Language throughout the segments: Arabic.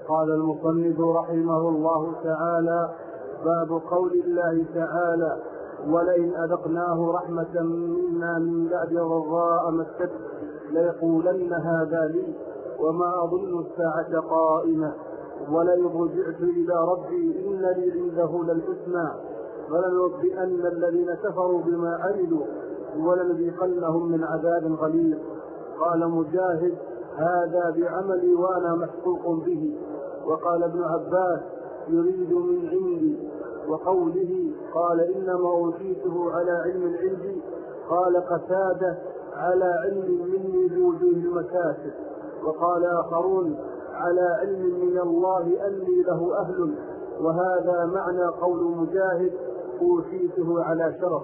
قال المصنف رحمه الله تعالى: باب قول الله تعالى: ولئن أذقناه رحمة منا من بعد ضراء مسته ليقولن هذا لي وما أظن الساعة قائمة ولئن رجعت إلى ربي إن لي عنده للحسنى فلننبئن الذين كفروا بما عملوا ولنذيقنهم من عذاب غليظ. قال مجاهد: هذا بعملي وأنا محقوق به. وقال ابن عباس: يريد من عندي. وقوله قال إنما أوتيته على علم عندي قال قتادة: على علم مني بوجوه المكاسب. وقال آخرون: على علم من الله أني له أهل. وهذا معنى قول مجاهد: أوتيته على شرف.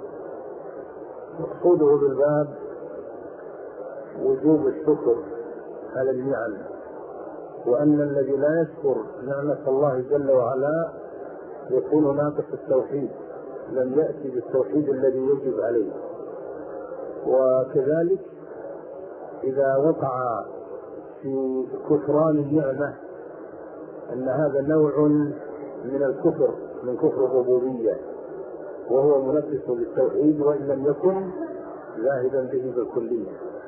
مقصوده بالباب وجوب الشكر على النعم، وأن الذي لا يشكر نعمة الله جل وعلا يكون ناقص التوحيد، لم يأتي بالتوحيد الذي يجب عليه. وكذلك إذا وقع في كفران النعمة أن هذا نوع من الكفر، من كفر الربوبية، وهو منفس بالتوحيد وإن لم يكن ذاهبا به بالكلية.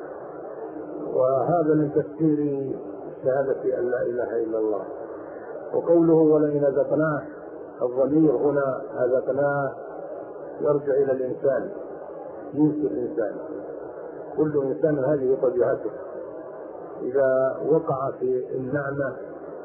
وهذا من تفسير شهادة أن لا إله إلا الله. وقوله ولئن أذقناه، الضمير هنا أذقناه يرجع إلى الإنسان، جنس الإنسان، كل إنسان هذه طبيعته. إذا وقع في النعمة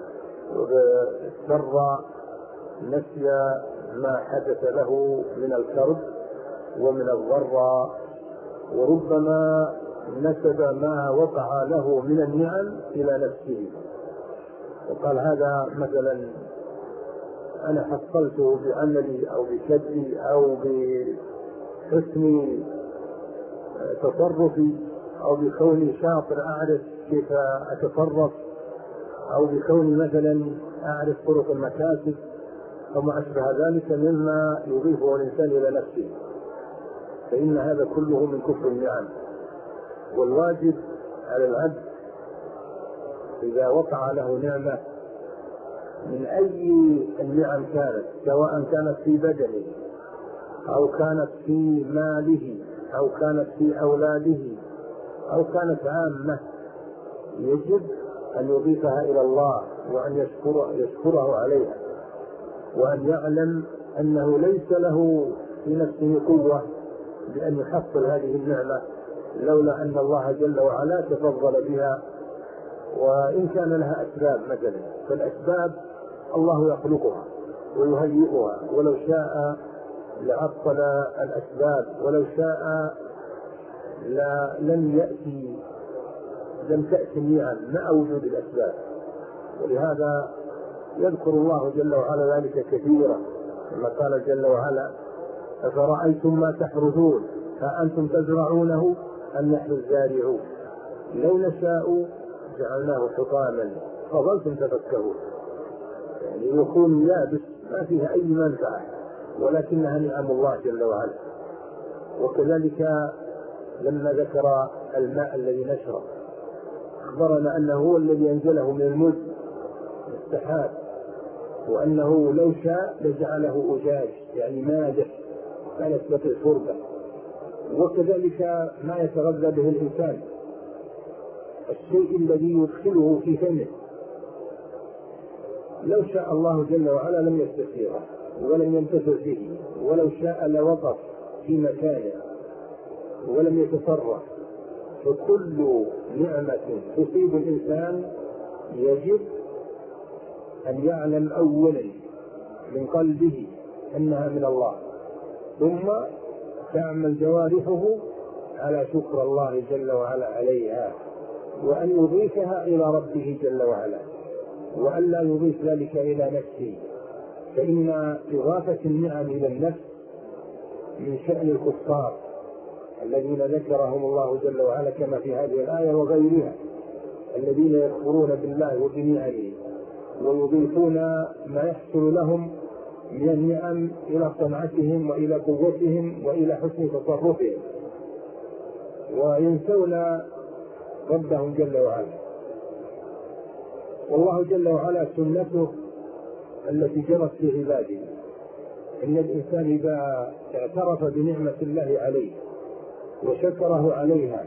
واضطر نسي ما حدث له من الكرب ومن الضراء، وربما نسب ما وقع له من النعم إلى نفسه، وقال هذا مثلا أنا حصلته بعملي أو بكدي أو بحسن تصرفي أو بكوني شاطر أعرف كيف أتصرف أو بكوني مثلا أعرف طرق المكاسب وما أشبه ذلك مما يضيفه الإنسان إلى نفسه، فإن هذا كله من كفر النعم. والواجب على العبد إذا وقع له نعمة من أي النعم كانت، سواء كانت في بدنه أو كانت في ماله أو كانت في أولاده أو كانت عامة، يجب أن يضيفها إلى الله وأن يشكره عليها، وأن يعلم أنه ليس له في نفسه قوة بأن يحصل هذه النعمة لولا أن الله جل وعلا تفضل بها. وإن كان لها أسباب مثلا، فالأسباب الله يخلقها ويهيئها، ولو شاء لعطل الأسباب، ولو شاء لم تأتي النعم مع وجود الأسباب. ولهذا يذكر الله جل وعلا ذلك كثيرا، كما قال جل وعلا: أفرأيتم ما تحرثون أأنتم تزرعونه أم نحن الزارعون لو نشاء جعلناه حطاما فظلتم تفكرون. يعني يكون يابس ما فيها أي منفعة، ولكنها نعم الله جل وعلا. وكذلك لما ذكر الماء الذي نشرب أخبرنا أنه هو الذي أنزله من المزن السحاب، وأنه لو شاء لجعله أجاج يعني مادح كانت مثل شربة. وكذلك ما يتغذى به الإنسان، الشيء الذي يدخله في فمه لو شاء الله جل وعلا لم يستثيره ولم ينتفع به، ولو شاء لوقف في مكانه ولم يتصرف. فكل نعمة تصيب الإنسان يجب أن يعلم أولا من قلبه أنها من الله، ثم تعمل جوارحه على شكر الله جل وعلا عليها، وأن يضيفها إلى ربه جل وعلا، وأن لا يضيف ذلك إلى نفسه، فإن إضافة النعم إلى النفس من شأن الكفار الذين ذكرهم الله جل وعلا كما في هذه الآية وغيرها، الذين يكفرون بالله وبنعمه ويضيفون ما يحصل لهم من النعم إلى صنعتهم وإلى قوتهم وإلى حسن تصرفهم، وينسون ربهم جل وعلا. والله جل وعلا سنته التي جرت في عباده، إن الإنسان إذا اعترف بنعمة الله عليه وشكره عليها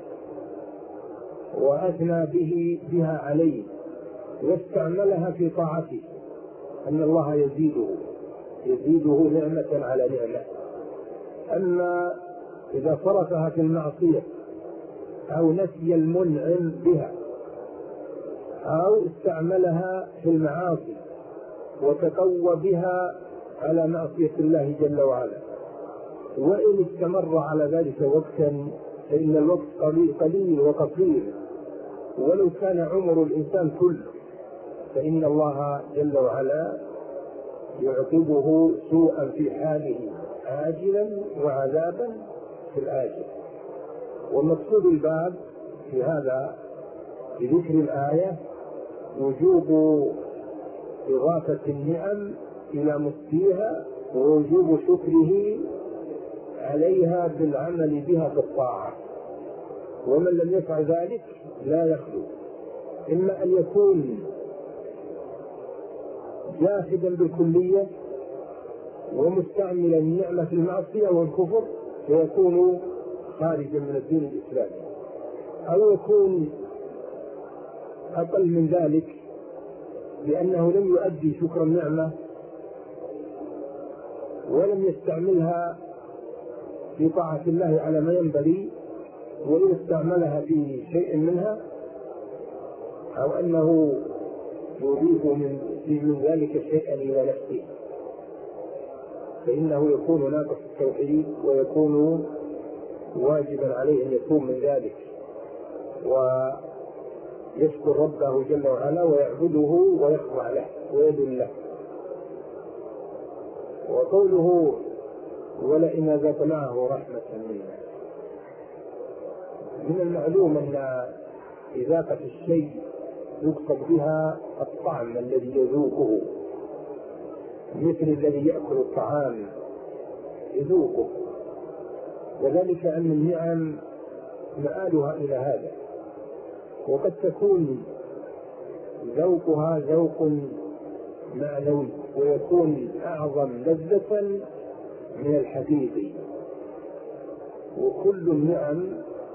وأثنى بها عليه واستعملها في طاعته أن الله يزيده نعمة على نعمة. أما إذا صرفها في المعصية أو نسي المنعم بها أو استعملها في المعاصي وتقوى بها على معصية الله جل وعلا، وإن استمر على ذلك وقتا فإن الوقت قليل وقصير، ولو كان عمر الإنسان كله فإن الله جل وعلا يعقبه سوءا في حاله عاجلا وعذابا في الآجل. ومقصود الباب في هذا بذكر الآية وجوب إضافة النعم إلى مسديها ووجوب شكره عليها بالعمل بها بالطاعة، ومن لم يفعل ذلك لا يخلو إما أن يكون جاحدا بالكلية ومستعملا نعمة المعصية والكفر فيكون خارجا من الدين الإسلامي، أو يكون أقل من ذلك لأنه لم يؤدي شكر النعمة ولم يستعملها في طاعة الله على ما ينبغي، وإن استعملها في شيء منها أو أنه يضيف من ذلك شيئا إلى نفسه فإنه يكون ناقص التوحيد ويكون واجبا عليه أن يكون من ذلك ويشكر ربه جل وعلا ويعبده ويخضع له ويذل له. وقوله ولئن أذقناه رحمة منا، من المعلوم أن إذاقة الشيء يقصد بها الطعم الذي يذوقه، مثل الذي يأكل الطعام يذوقه، وذلك أن النعم مآلها إلى هذا، وقد تكون ذوقها ذوق معنوي ويكون أعظم لذة من الحقيقي، وكل النعم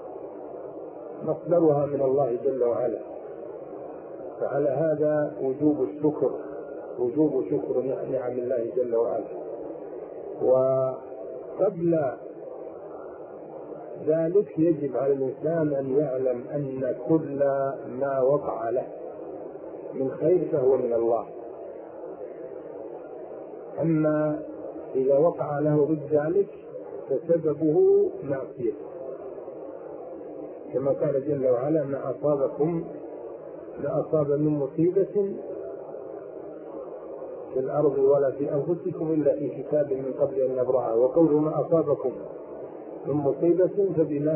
مصدرها من الله جل وعلا، فعلى هذا وجوب شكر نعم الله جل وعلا. وقبل ذلك يجب على الإنسان أن يعلم أن كل ما وقع له من خير فهو من الله، أما إذا وقع له ضد ذلك فسببه معصية، كما قال جل وعلا ما أصاب من مصيبة في الأرض ولا في أنفسكم إلا في كتاب من قبل أن نبرأها. وقوله ما أصابكم من مصيبة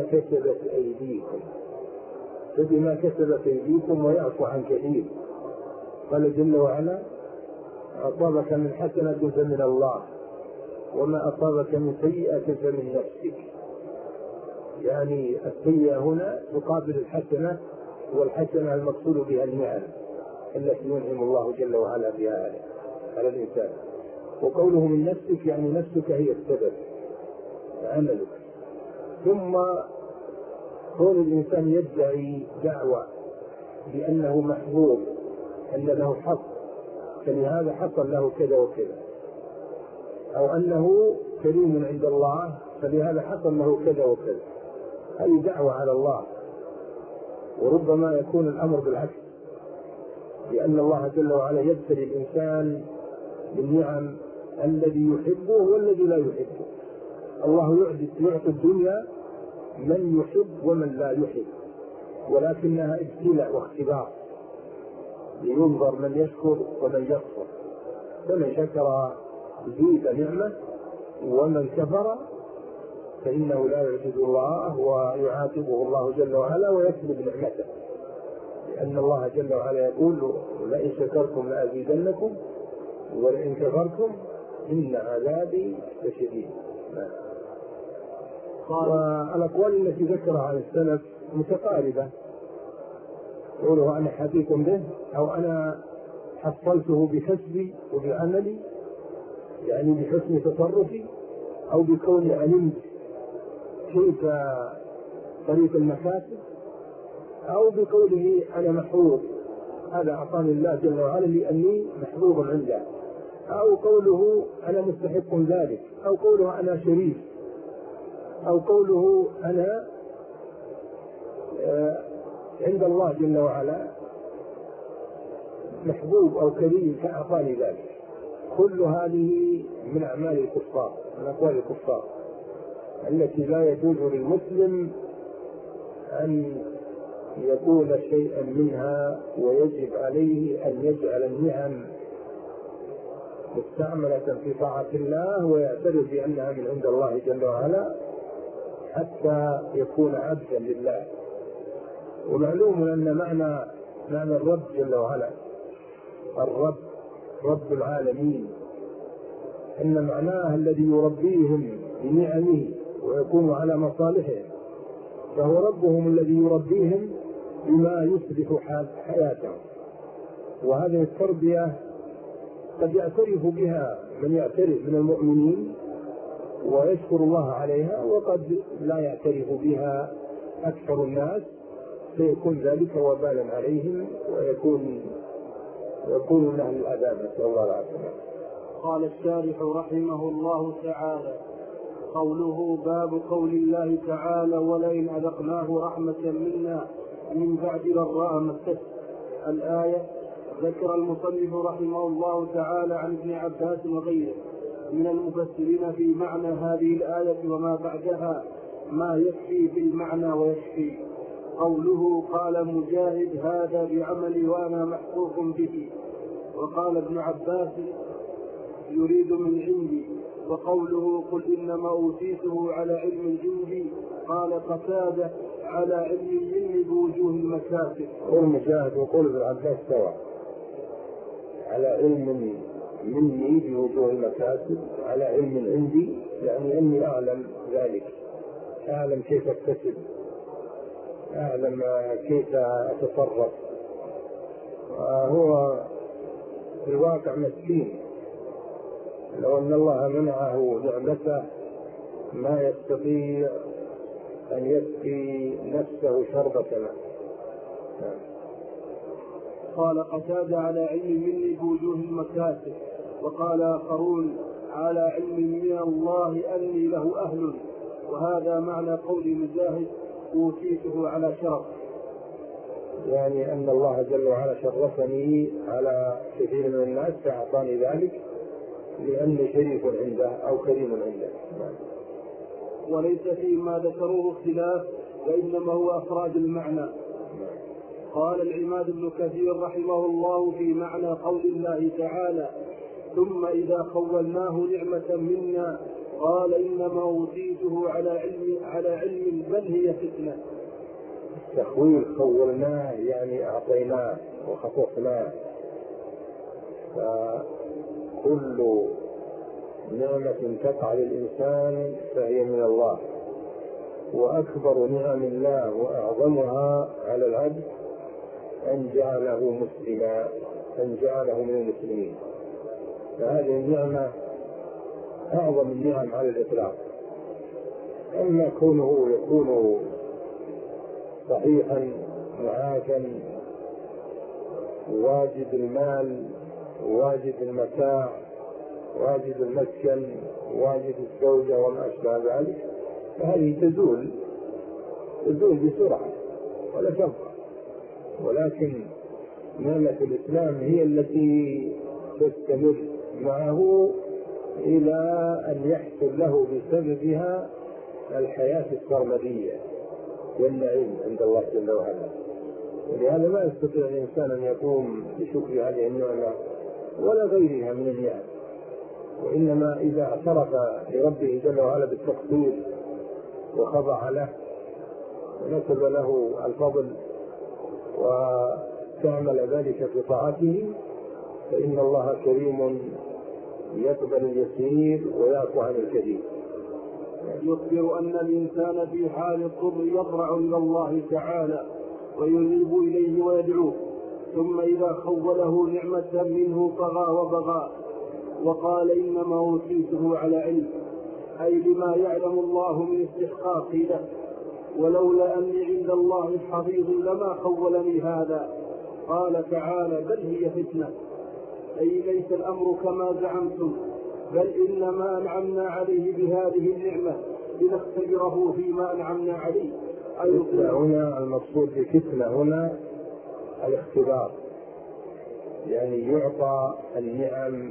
فبما كسبت أيديكم ويعفو عن كثير. قال جل وعلا أصابك من حسنة فمن الله وما أصابك من سيئة فمن نفسك، يعني السيئة هنا تقابل الحسنة، والحسنة المقصود بها النعم التي ينعم الله جل وعلا بها على الإنسان. وقوله من نفسك يعني نفسك هي السبب عملك. ثم كون الإنسان يدعي دعوة بأنه محظوظ أن له حظ فلهذا حصل له كذا وكذا، أو أنه كريم عند الله فلهذا حصل له كذا وكذا، هذه دعوة على الله. وربما يكون الأمر بالعكس، لأن الله جل وعلا يبتلي الإنسان بالنعم الذي يحبه والذي لا يحبه. الله يعطي الدنيا من يحب ومن لا يحب، ولكنها ابتلاء واختبار لينظر من يشكر ومن يكفر، فمن شكر زيد نعمة ومن كفر فإنه لا يعجز الله ويعاقبه الله جل وعلا ويسلب نعمته، لأن الله جل وعلا يقول لئن شكرتم لأزيدنكم ولئن كفرتم إن عذابي لشديد. والأقوال التي ذكرها عن السلف متقاربة، قوله أنا حديث به أو أنا حصلته بكسبي وبعملي، يعني بحسن تصرفي، أو بكوني علمت كيف طريق المكاسب، أو بقوله أنا محظوظ، هذا أعطاني الله جل وعلا لأني محظوظ عنده، أو قوله أنا مستحق ذلك، أو قوله أنا شريف، أو قوله أنا عند الله جل وعلا محبوب أو كريم فأعطاني ذلك. كل هذه من أعمال الكفار، من أقوال الكفار التي لا يجوز للمسلم أن يقول شيئا منها، ويجب عليه أن يجعل النعم مستعملة في طاعة الله ويعترف بأنها من عند الله جل وعلا حتى يكون عبدا لله. ومعلوم أن معنى الرب جل وعلا، الرب رب العالمين، أن معناه الذي يربيهم بنعمه ويقوم على مصالحهم، فهو ربهم الذي يربيهم بما يصلح حياتهم. وهذه التربية قد يعترف بها من يعترف من المؤمنين ويشكر الله عليها، وقد لا يعترف بها أكثر الناس، فيكون ذلك وبالا عليهم ويكون أهل العذاب، نسأل الله العافية. قال الشارح رحمه الله تعالى: قوله باب قول الله تعالى ولئن أذقناه رحمة منا من بعد ضراء مسته. الآية ذكر المصنف رحمه الله تعالى عن ابن عباس وغيره من المفسرين في معنى هذه الآية وما بعدها ما يكفي بالمعنى ويكفي. قوله قال مجاهد هذا بعملي وأنا محقوق به، وقال ابن عباس يريد من عندي. وقوله قل إنما أوتيته على علم عندي، قال قتادة على علم مني بوجوه المكاسب. قول مجاهد وقول ابن عباس سواء، على علم مني بوجوه المكاسب، على علم عندي يعني أني أعلم ذلك، أعلم كيف أكتسب، أعلم كيف أتصرف. هو في الواقع مسكين، لو أن الله منعه نعمته ما يستطيع أن يسقي نفسه شربة ماء. قال قتادة على علم مني بوجوه المكاسب، وقال آخرون على علم من الله أني له أهل. وهذا معنى قول مجاهد أوتيته على شرف، يعني أن الله جل وعلا شرفني على كثير من الناس فأعطاني ذلك لأني شريف عنده أو كريم عنده. وليس فيما ذكروه اختلاف، وإنما هو أفراد المعنى. قال العماد بن كثير رحمه الله في معنى قول الله تعالى ثم إذا خولناه نعمة منا قال إنما أوتيته على علم بل هي فتنة. تخويل خولناه يعني أعطيناه وخصصناه، فكل نعمة تقع للإنسان فهي من الله، وأكبر نعم الله وأعظمها على العبد أن جعله مسلما، أن جعله من المسلمين، فهذه النعمة أعظم النعم على الإطلاق. أما كونه يكون صحيحا معافا واجد المال واجد المتاع واجد المسكن واجد الزوجة وما أشبه ذلك، فهذه تزول بسرعة ولا تبقى. ولكن نعمة الإسلام هي التي تستمر معه إلى أن يحصل له بسببها الحياة السرمدية والنعيم عند الله جل وعلا. ولهذا ما يستطيع الإنسان أن يقوم بشكر هذه النعمة ولا غيرها من النعم، وإنما إذا اعترف لربه جل وعلا بالتقصير وخضع له ونسب له الفضل واستعمل ذلك في طاعته فإن الله كريم يقبل اليسير ويعفو عن الكثير. يخبر أن الإنسان في حال الضر يضرع إلى الله تعالى وينيب إليه ويدعوه، ثم إذا خوله نعمة منه طغى وبغى وقال إنما أوتيته على علم، أي لما يعلم الله من استحقاقي له، ولولا أني عند الله حفيظ لما خولني هذا. قال تعالى بل هي فتنة، أي ليس الأمر كما زعمتم، بل إنما أنعمنا عليه بهذه النعمة لنختبره فيما أنعمنا عليه. هنا المقصود بفتنة هنا الاختبار، يعني يعطى النعم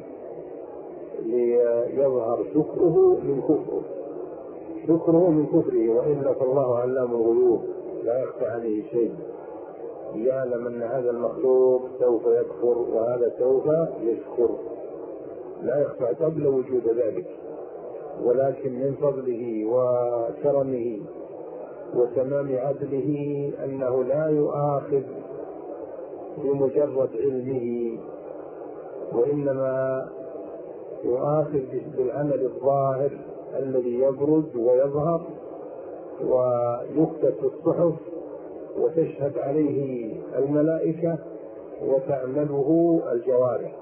ليظهر شكره من كفره، شكره من كفره، وإلا فالله علام الغيوب لا يخفى عليه شيء، يعلم أن هذا المخلوق سوف يكفر وهذا سوف يشكر، لا يخفى قبل وجود ذلك، ولكن من فضله وكرمه وتمام عدله أنه لا يؤاخذ بمجرد علمه، وإنما يؤاخذ بالعمل الظاهر الذي يبرز ويظهر ويكتب في الصحف وتشهد عليه الملائكة وتعمله الجوارح.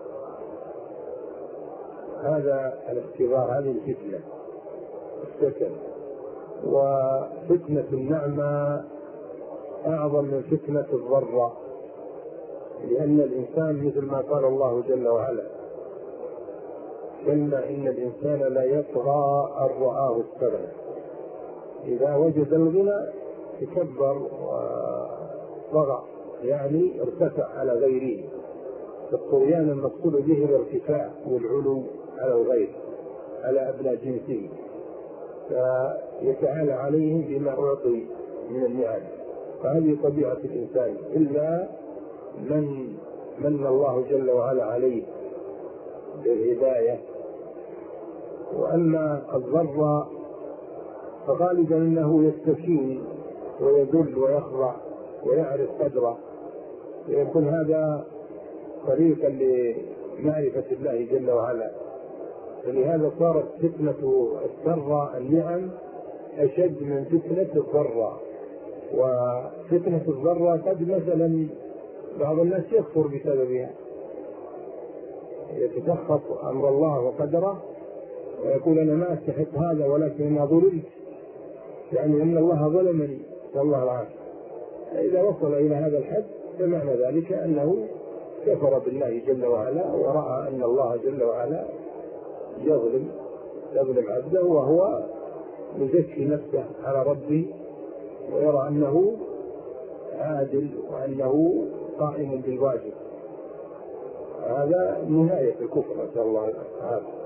هذا الاختبار، هذه الفتنة السكن. وفتنة النعمة أعظم من فتنة الضراء، لأن الإنسان مثل ما قال الله جل وعلا كلا إن الإنسان لا يطغى أن رآه استغنى، إذا وجد الغنى تكبر وطغى، يعني ارتفع على غيره. الطغيان المقصود به الارتفاع والعلو على الغير، على أبناء جنسه، فيتعالى عليه بما أعطي من النعم. فهذه طبيعة الإنسان إلا من الله جل وعلا عليه بالهداية. وأما الضر فغالبا أنه يستكين ويذل ويخضع ويعرف قدره، ويكون هذا طريقا لمعرفة الله جل وعلا. فلهذا صارت فتنة السراء النعم أشد من فتنة الضراء. وفتنة الضراء قد مثلا بعض الناس يكفر بسببها، يتسخط أمر الله وقدره ويقول أنا ما أستحق هذا ولكن أنا ظلمت، يعني أن الله ظلمني، نسأل الله العافية. إذا وصل إلى هذا الحد فمعنى ذلك أنه كفر بالله جل وعلا، ورأى أن الله جل وعلا يظلم عبده وهو يزكي نفسه على ربه، ويرى أنه عادل وأنه قائم بالواجب. هذا نهاية الكفر، نسأل الله العافية.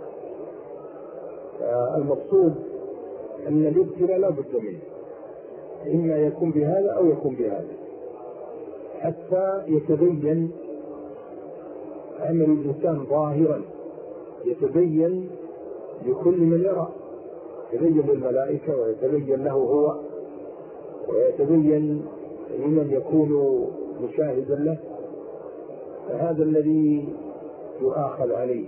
المقصود أن الابتلاء لا بد منه، إما يكون بهذا أو يكون بهذا، حتى يتبين عمل الإنسان ظاهرا، يتبين لكل من يرى، يتبين للملائكة ويتبين له هو، ويتبين لمن يكون مشاهدا له. فهذا الذي يؤاخذ عليه.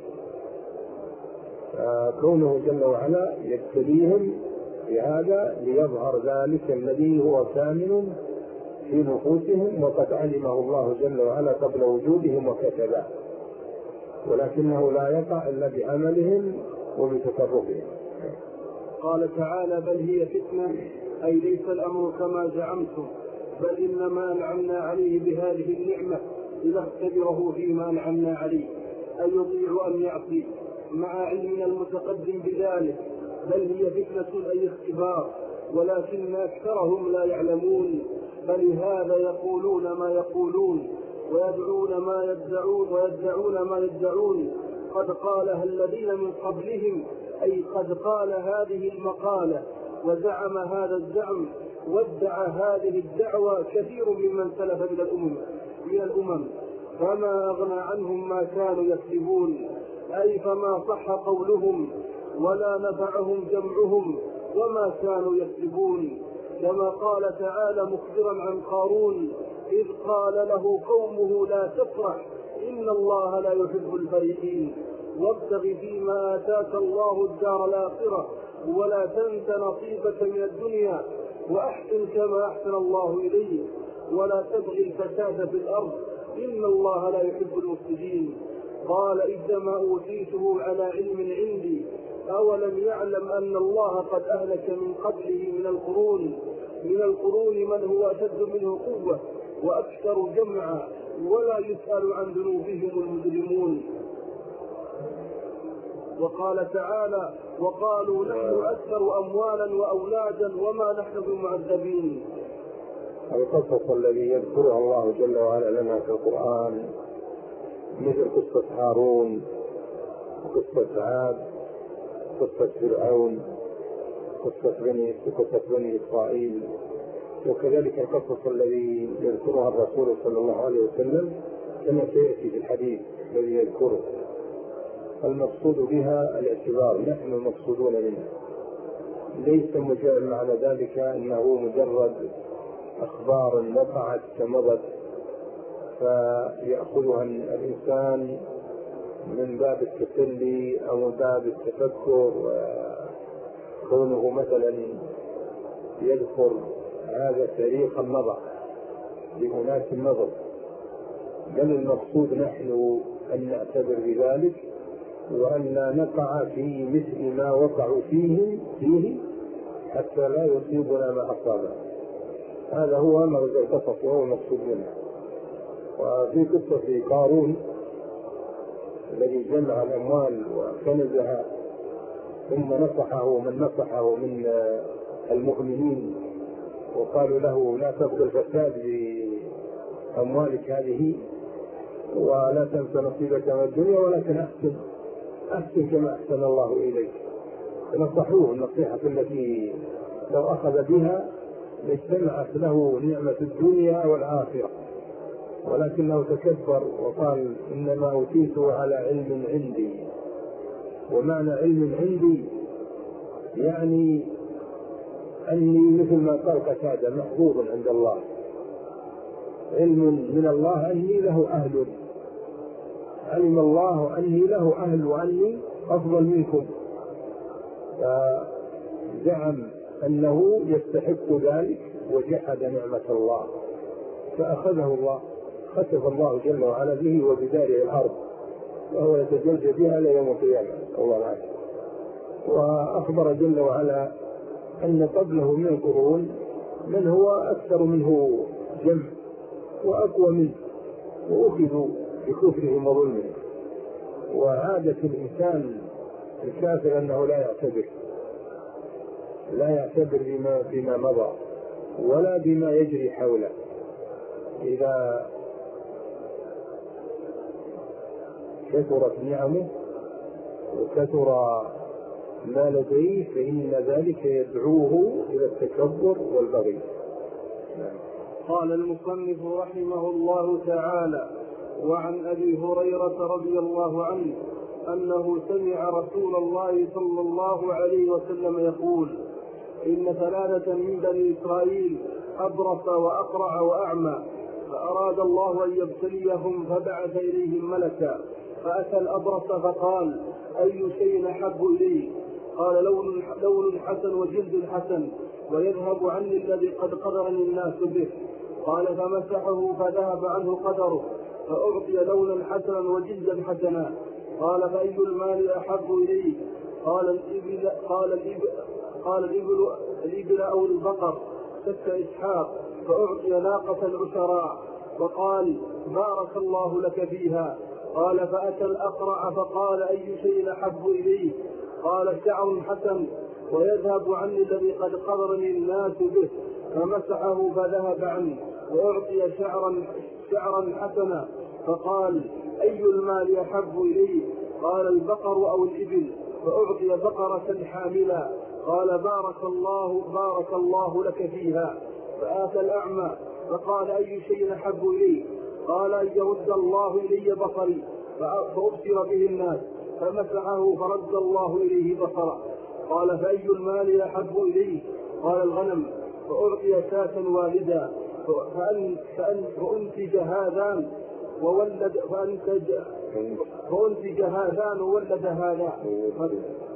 كونه جل وعلا يبتليهم بهذا ليظهر ذلك الذي هو كامن في نفوسهم، وقد علمه الله جل وعلا قبل وجودهم وكتبه، ولكنه لا يقع إلا بعملهم وبتصرفهم. قال تعالى بل هي فتنة، أي ليس الأمر كما زعمتم، بل إنما أنعمنا عليه بهذه النعمة لنختبره فيما أنعمنا عليه، أن يطيع أن يعصي، مع علمنا المتقدم بذلك. بل هي فتنة أي اختبار، ولكن أكثرهم لا يعلمون، فلهذا يقولون ما يقولون ويدعون ما يدعون قد قالها الذين من قبلهم، أي قد قال هذه المقالة وزعم هذا الزعم وادعى هذه الدعوة كثير ممن سلف من الأمم، فما أغنى عنهم ما كانوا يكسبون، أي فما صح قولهم ولا نفعهم جمعهم وما كانوا يكسبون. كما قال تعالى مخبرا عن قارون إذ قال له قومه لا تفرح إن الله لا يحب الفرحين، وابتغ فيما آتاك الله الدار الآخرة ولا تنس نصيبك من الدنيا وأحسن كما أحسن الله إليك ولا تبغي الفساد في الأرض إن الله لا يحب المفسدين. قال إنما أوتيته على علم عندي أولم يعلم أن الله قد أهلك من قبله من القرون من هو أشد منه قوة وأكثر جمعا ولا يسأل عن ذنوبهم المجرمون. وقال تعالى وقالوا نحن أكثر أموالا وأولادا وما نحن بمعذبين. القصص الذي يذكرها الله جل وعلا لنا في القرآن مثل قصة هارون وقصة عاد قصة فرعون قصة بني إسرائيل، وكذلك القصص الذي يذكرها الرسول صلى الله عليه وسلم كما سيأتي في الحديث الذي يذكره. المقصود بها الاعتبار، نحن المقصودون منها، ليس معنى ذلك أنه مجرد أخبار وقعت كمضت فيأخذها الإنسان من باب التسلي أو من باب التفكر، كونه مثلا يذكر هذا تاريخ النظر لأناس النظر، بل المقصود نحن أن نعتبر بذلك وأن لا نقع في مثل ما وقعوا فيه حتى لا يصيبنا ما أصابه. هذا هو مغزى القصص وهو المقصود منه. وفي قصة قارون الذي جمع الأموال وكنزها ثم نصحه من المؤمنين وقالوا له لا تبغي الفساد بأموالك هذه ولا تنس نصيبك من الدنيا ولكن أحسن كما أحسن الله إليك. فنصحوه النصيحة التي لو أخذ بها لاجتمعت له نعمة الدنيا والآخرة، ولكنه تكبر وقال إنما أوتيته على علم عندي. ومعنى علم عندي يعني أني مثل ما قال قتادة محفوظ عند الله، علم من الله أني له أهل، علم الله أني له أهل وأني أفضل منكم، فزعم أنه يستحق ذلك وجحد نعمة الله فأخذه الله، خسف الله جل وعلا به وبداره الأرض وهو يتجلجل بها ليوم القيامة الله عنه. وأخبر جل وعلا أن قبله من القرون من هو أكثر منه جمع وأقوى منه وأخذوا بكفرهم وظلمهم. وعادة الإنسان الكافر أنه لا يعتبر بما مضى ولا بما يجري حوله. إذا كثرت نعمه وكثر ما لديه فإن ذلك يدعوه إلى التكبر والبغي. قال المصنف رحمه الله تعالى وعن أبي هريرة رضي الله عنه أنه سمع رسول الله صلى الله عليه وسلم يقول إن 3 من بني إسرائيل أبرص وأقرع وأعمى فأراد الله أن يبتليهم فبعث إليهم ملكا فأتى الأبرص فقال أي شيء أحب إليه؟ قال لون حسن وجلد حسن ويذهب عني الذي قد قدرني الناس به. قال فمسحه فذهب عنه قدره فأعطي لونا حسنا وجلدا حسنا. قال فأي المال أحب إليه؟ قال الإبل أو البقر شك إسحاق فأعطي ناقة عشراء وقال بارك الله لك فيها. قال فأتى الأقرع فقال أي شيء أحب إليه؟ قال شعر حسن ويذهب عني الذي قد قدرني الناس به فمسحه فذهب عنه وأعطي شعرا حسنا. فقال أي المال أحب إليه؟ قال البقر أو الإبل فأعطي بقرة حاملا. قال بارك الله لك فيها. فآتى الأعمى فقال أي شيء أحب إليه؟ قال أن يرد الله إلي بصري فأبصر به الناس فمسحه فرد الله إليه بصره. قال فأي المال أحب إليه؟ قال الغنم فأعطي شاة والدا فأنتج هذان وولد هذا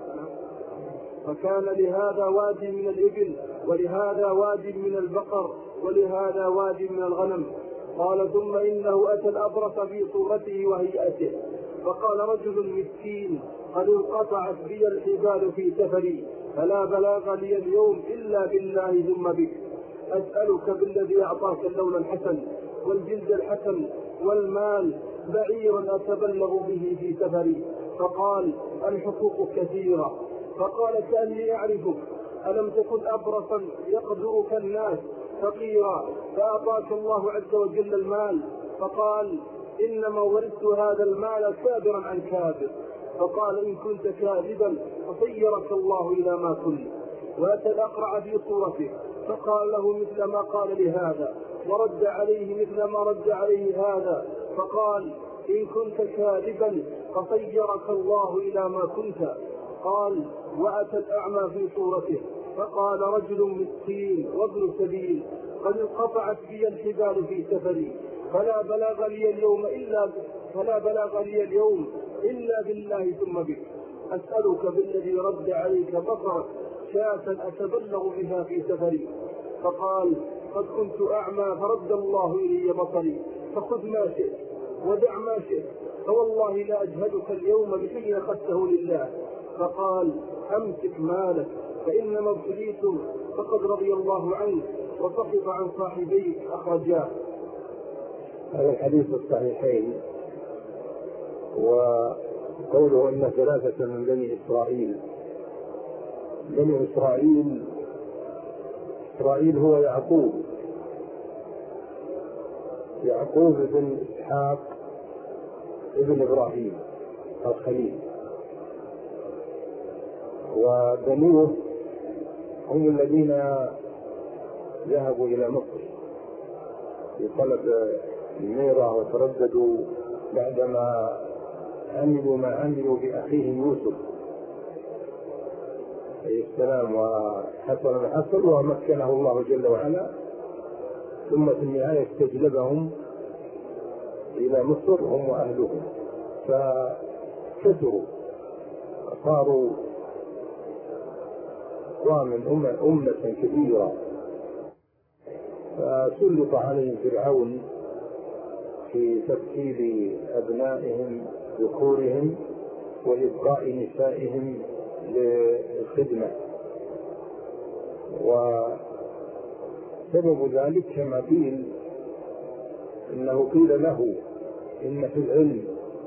فكان لهذا واد من الإبل ولهذا واد من البقر ولهذا واد من الغنم. قال ثم إنه أتى الأبرص في صورته وهيئته فقال رجل مسكين قد انقطعت بي الحبال في سفري فلا بلاغ لي اليوم إلا بالله ثم بك، أسألك بالذي أعطاك اللون الحسن والجلد الحسن والمال بعيرا أتبلغ به في سفري. فقال الحقوق كثيرة. فقال كأني أعرفك، ألم تكن أبرصا يقدرك الناس فقيرا فأعطاك الله عز وجل المال؟ فقال إنما ورثت هذا المال كابرا عن كابر. فقال إن كنت كاذبا فصيرك الله إلى ما كنت. وأتى الأقرع في صورته فقال له مثل ما قال لهذا ورد عليه مثل ما رد عليه هذا. فقال إن كنت كاذبا فصيرك الله إلى ما كنت. قال وأتى الأعمى في صورته فقال رجل مسكين وابن سبيل قد انقطعت بي الحبال في سفري فلا بلاغ لي اليوم إلا بالله ثم بك، أسألك بالذي رد عليك بصرك شاة أتبلغ بها في سفري. فقال قد كنت أعمى فرد الله إلي بصري فخذ ما شئت ودع ما شئت فوالله لا أجهدك اليوم بشيء أخذته لله. فقال أمسك مالك فإنما ابتليتم فقد رضي الله عنك وسخط عن صاحبيك. أخرجاه. هذا الحديث الصحيحين. وقوله أن ثلاثة من بني إسرائيل. بني إسرائيل هو يعقوب بن إسحاق ابن إبراهيم الخليل، وبنوه هم الذين ذهبوا إلى مصر في طلب الميرة وترددوا بعدما عملوا ما عملوا بأخيهم يوسف عليه السلام وحصل ما حصل ومكنه الله جل وعلا، ثم في النهاية استجلبهم إلى مصر هم وأهلهم فكثروا صاروا أقواما أمة كبيرة. فسلط عليهم فرعون في تفصيل أبنائهم ذكورهم وإبقاء نسائهم للخدمة، وسبب ذلك كما قيل إنه قيل له إن في العلم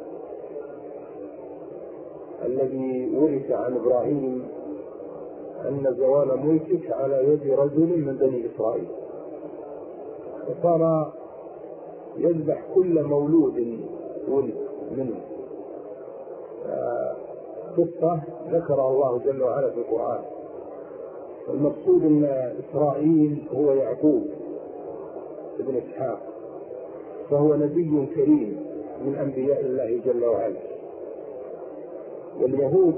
الذي ورث عن إبراهيم أن زوال ملكك على يد رجل من بني إسرائيل، فصار يذبح كل مولود ولد منه. قصة ذكرها الله جل وعلا في القرآن. المقصود أن إسرائيل هو يعقوب ابن إسحاق، فهو نبي كريم من أنبياء الله جل وعلا. واليهود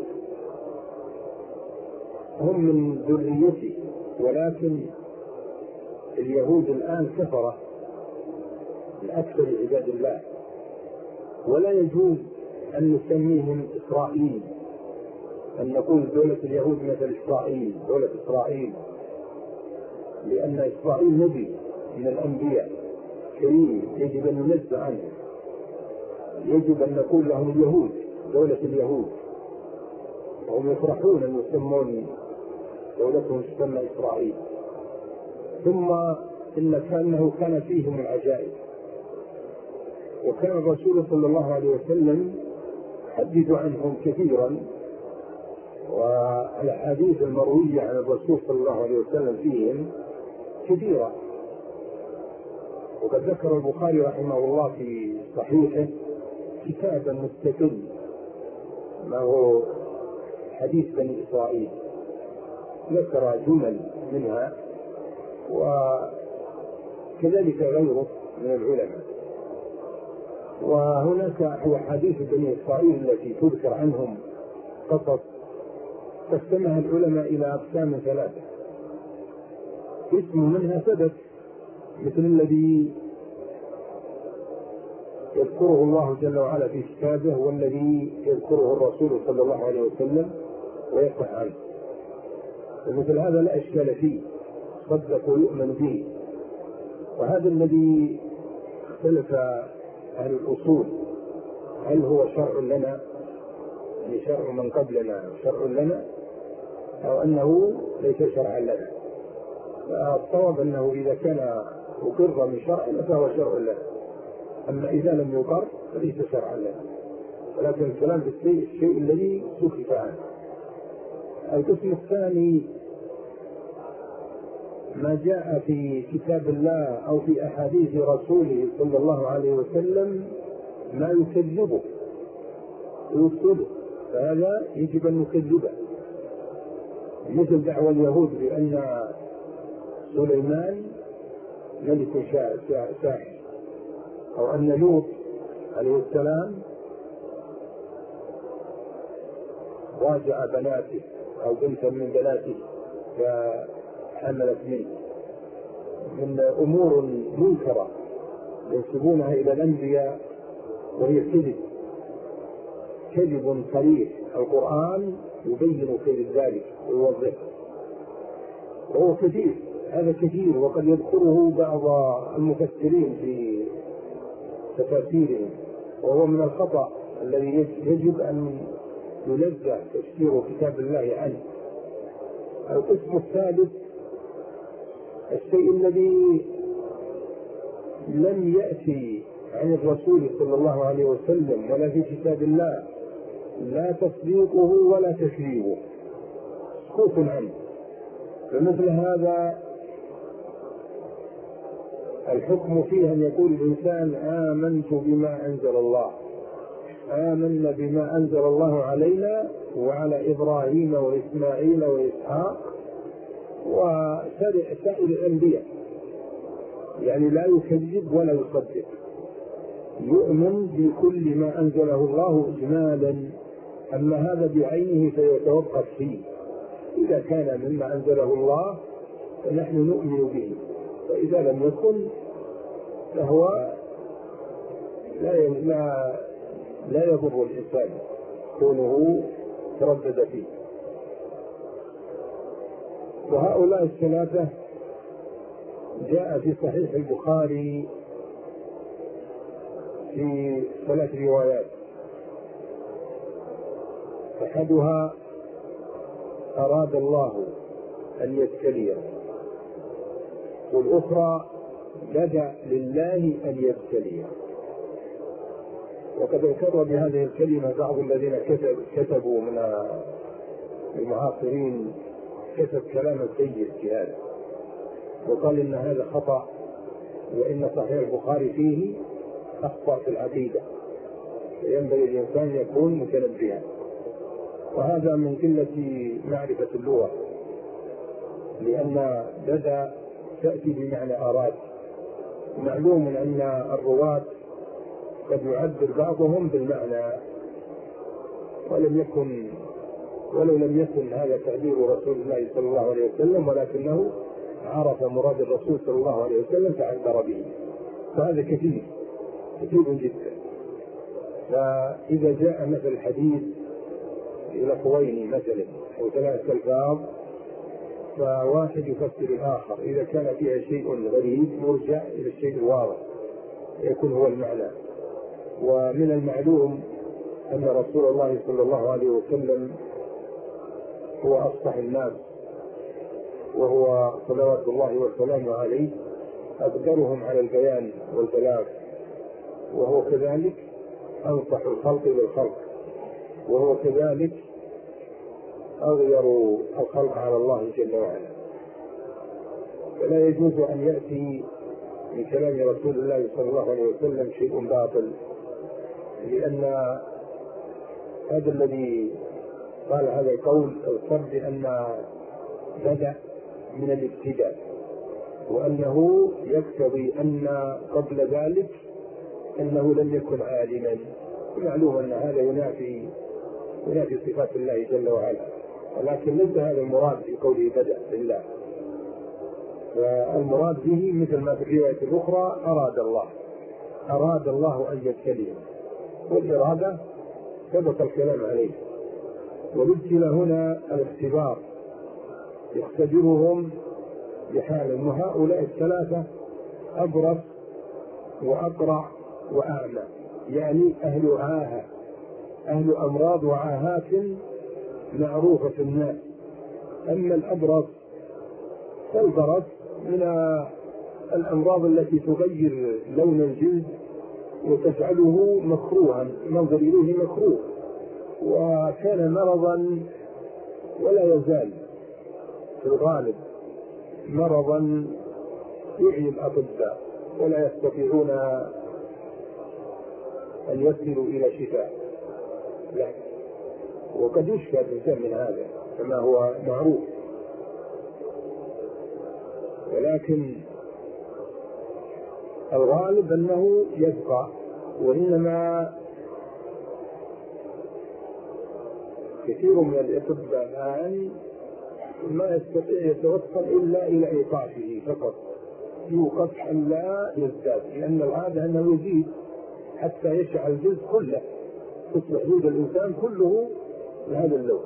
هم من ذريته، ولكن اليهود الآن كفرة من أكثر عباد الله، ولا يجوز أن نسميهم إسرائيل، أن نقول دولة اليهود مثل إسرائيل دولة إسرائيل، لأن إسرائيل نبي من الأنبياء كريم يجب أن ننزه عنه، يجب أن نقول لهم اليهود دولة اليهود، وهم يفرحون أن يسمون دولتهم تسمى إسرائيل. ثم إن كأنه كان فيهم العجائب، وكان الرسول صلى الله عليه وسلم حدث عنهم كثيرا، والأحاديث المروية عن الرسول صلى الله عليه وسلم فيهم كثيرة. وقد ذكر البخاري رحمه الله في صحيحه كتابا مستقل ما هو حديث بني إسرائيل، ذكر جمل منها وكذلك غيره من العلماء. وهناك أحاديث بني إسرائيل التي تذكر عنهم قصص قسمها العلماء إلى أقسام ثلاثة. اسم منها ثبت مثل الذي يذكره الله جل وعلا في كتابه والذي يذكره الرسول صلى الله عليه وسلم ويصح عنه، ومثل هذا لا إشكال فيه، صدق ويؤمن به. وهذا الذي اختلف أهل الأصول، هل هو شرع لنا يعني شرع من قبلنا شرع لنا أو أنه ليس شرعا لنا. فالصواب أنه إذا كان أقر من شرعنا فهو شرع لنا، أما إذا لم يقر فليس شرعا لنا. ولكن الكلام في الشيء الذي سكت عنه. القسم الثاني ما جاء في كتاب الله أو في أحاديث رسوله صلى الله عليه وسلم ما يكذبه ويفسده، فهذا يجب أن نكذبه، مثل دعوى اليهود بأن سليمان ملك ساحر، أو أن لوط عليه السلام راجع بناته أو بنتا من بناته فحملت منه، من أمور منكرة ينسبونها إلى الأنبياء وهي كذب صريح. القرآن يبين كذب ذلك ويوضحه، وهو كثير، هذا كثير، وقد يذكره بعض المفسرين في تفاسيرهم، وهو من الخطأ الذي يجب أن ينزه تفسير كتاب الله عنه. القسم الثالث الشيء الذي لم يأتي عن الرسول صلى الله عليه وسلم ولا في كتاب الله لا تصديقه ولا تكذيبه، سكوت عنه. فمثل هذا الحكم فيه أن يقول الإنسان آمنت بما أنزل الله، آمنا بما أنزل الله علينا وعلى إبراهيم وإسماعيل وإسحاق وسائر الأنبياء، يعني لا يكذب ولا يصدق، يؤمن بكل ما أنزله الله إجمالا. أما هذا بعينه فيتوقف فيه، إذا كان مما أنزله الله فنحن نؤمن به، وإذا لم يكن فهو لا يضر الإنسان كونه تردد فيه. وهؤلاء الثلاثة جاء في صحيح البخاري في 3 روايات، أحدها أراد الله أن يبتليه، والأخرى بدا لله أن يبتليه. وقد اعتبر بهذه الكلمة بعض الذين كتبوا من المعاصرين كتب كلاما سيء في هذا، وقال إن هذا خطأ، وإن صحيح البخاري فيه أخطأ في العقيدة، فينبغي الإنسان يكون متنبها. وهذا من قلة معرفة اللغة، لأن بدا تأتي بمعنى أراد. معلوم أن الرواة قد يعبر بعضهم بالمعنى، ولو لم يكن هذا تعبير رسول الله صلى الله عليه وسلم، ولكنه عرف مراد الرسول صلى الله عليه وسلم فعبر به، فهذا كثير جدا. فإذا جاء مثل الحديث بلفظين مثلا أو 3 ألفاظ، فواحد يفسر الآخر، إذا كان فيها شيء غريب يرجع إلى الشيء الواضح يكون هو المعنى. ومن المعلوم أن رسول الله صلى الله عليه وسلم هو أفصح الناس، وهو صلوات الله وسلامه عليه أقدرهم على البيان والبلاغ، وهو كذلك أنصح الخلق بالخلق، وهو كذلك أغير الخلق على الله جل وعلا. فلا يجوز أن يأتي من كلام رسول الله صلى الله عليه وسلم شيء باطل، لأن هذا الذي قال هذا القول اغتر بأن بدأ من الابتداء، وأنه يقتضي أن قبل ذلك أنه لم يكن عالما. معلوم أن هذا ينافي صفات الله جل وعلا، ولكن ليس هذا المراد في قوله بدأ بالله. والمراد به مثل ما في الرواية الأخرى أراد الله أن يبتليه، والإرادة سبق الكلام عليه. والابتلاء هنا الاختبار، يختبرهم بحال. وهؤلاء الثلاثة أبرص وأقرع وأعمى، يعني أهل عاهة، أهل أمراض وعاهات معروفة في الناس. أما الأبرص فالبرص من الأمراض التي تغير لون الجلد وتجعله مكروها، منظر إليه مكروه، وكان مرضا ولا يزال في الغالب مرضا يعي الأطباء ولا يستطيعون أن يصلوا إلى شفاء لا، وقد يشفى الإنسان من هذا كما هو معروف، ولكن الغالب أنه يبقى. وإنما كثير من الأطباء الآن ما يستطيع يتوصل إلا إلى إيقافه فقط، يوقف أن لا يزداد، لأن العادة أنه يزيد حتى يشع الجلد كله، تصبح جلد الإنسان كله بهذا اللون.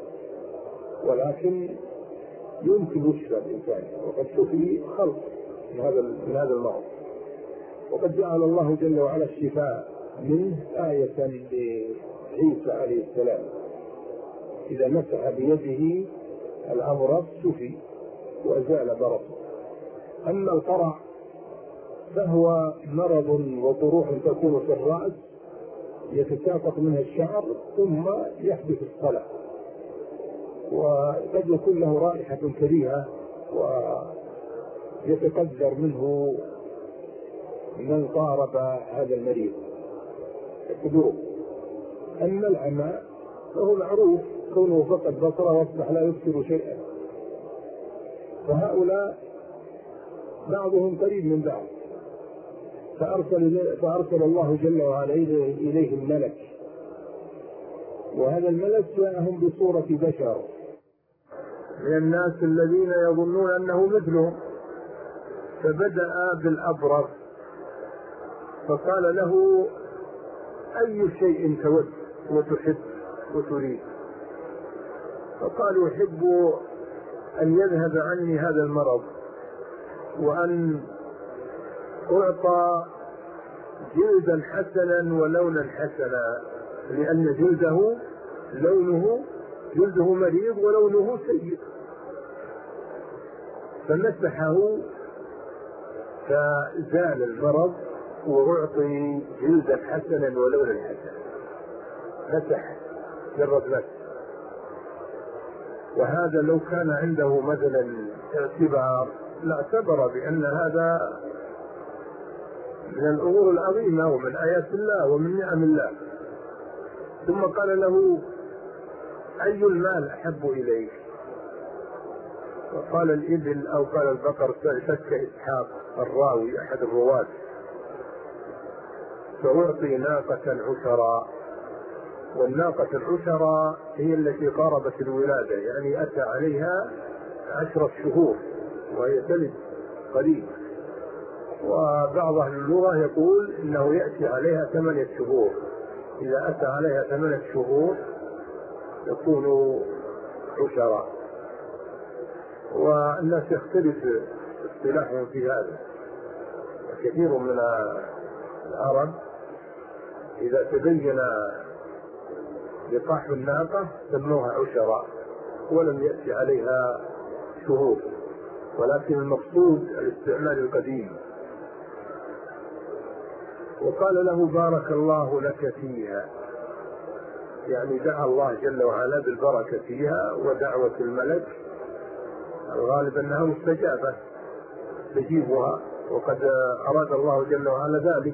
ولكن يمكن يشفى الإنسان، وقد شفي خلق من هذا المرض، وقد جعل الله جل وعلا الشفاء منه آية لعيسى عليه السلام، إذا مسح بيده الأبرص شفي وأزال برصه. أما القرع فهو مرض وطروح تكون في الرأس يتساقط منها الشعر ثم يحدث الصلع، وقد يكون له رائحة كريهة ويتقدر منه من قارب هذا المريض يقدره. أما العمى فهو معروف كونه فقد بصره واصبح لا يبصر شيئا، فهؤلاء بعضهم قريب من بعض، فأرسل الله جل وعلا إليهم ملك، وهذا الملك جاءهم بصورة بشر من الناس الذين يظنون أنه مثلهم، فبدأ بالأبرص فقال له أي شيء تود وتحب وتريد؟ فقال يحب أن يذهب عني هذا المرض، وأن أعطى جلدا حسنا ولونا حسنا، لأن جلده مريض ولونه سيء. فمسحه فزال المرض وأعطي جلدا حسنا ولونا حسنا، مسح جرد مسح. وهذا لو كان عنده مثلا اعتبار لاعتبر بأن هذا من الأمور العظيمة ومن آيات الله ومن نعم الله. ثم قال له أي المال أحب إليك؟ وقال الإبل أو قال البقر، شك إسحاق الراوي أحد الرواة، فأعطي ناقة عشرا. والناقة العشرة هي التي قاربت الولادة، يعني أتى عليها 10 شهور وهي تلد قريب. وبعض أهل اللغة يقول إنه يأتي عليها 8 شهور، إذا أتى عليها 8 شهور يكون عشرا. والناس يختلف اصطلاحهم في هذا، كثير من العرب إذا تبين لقاح الناقة سموها عشرا ولم يأتي عليها شهور، ولكن المقصود الاستعمال القديم. وقال له بارك الله لك فيها، يعني دعا الله جل وعلا بالبركة فيها، ودعوة الملك الغالب أنها مستجابة تجيبها، وقد أراد الله جل وعلا ذلك.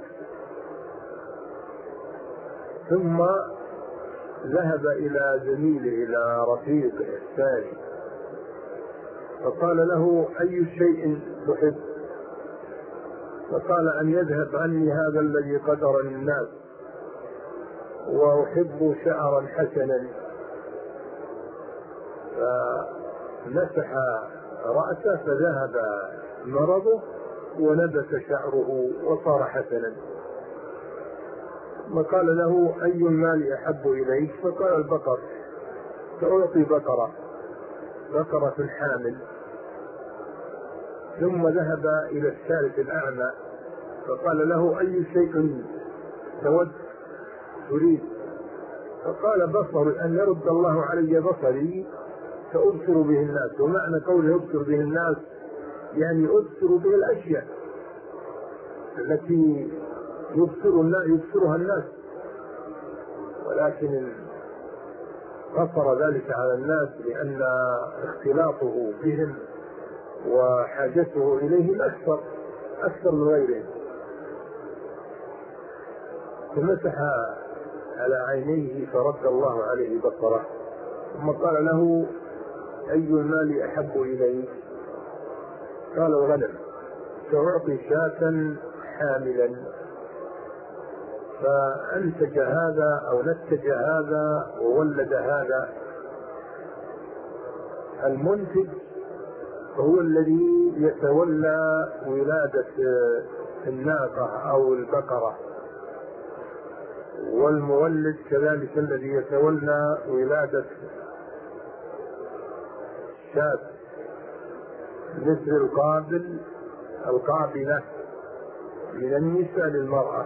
ثم ذهب إلى زميله إلى رفيقه الثاني فقال له أي شيء تحب؟ فقال أن يذهب عني هذا الذي قدرني الناس، وأحب شعرا حسنا. فمسح رأسه فذهب مرضه ونبت شعره وصار حسنا. وقال له أي المال أحب إليك؟ فقال البقر، فأعطي بقرة حامل. ثم ذهب إلى الثالث الأعمى فقال له: أي شيء تريد؟ فقال: بصر، أن يرد الله علي بصري فأبصر به الناس. ومعنى قوله أبصر به الناس يعني أبصر به الأشياء التي يبصرها الناس، ولكن قصر ذلك على الناس لأن اختلاطه بهم وحاجته إليهم أكثر من غيرهم. فمسح على عينيه فرد الله عليه بصره، ثم قال له: أي المال أحب إليك؟ قال: الغنم. فأعطي شاة حاملا، فأنتج هذا أو نتج هذا وولد هذا. المنتج هو الذي يتولى ولادة الناقة أو البقرة، والمولد كذلك الذي يتولى ولادة الشاة، مثل القابلة من النساء للمرأة.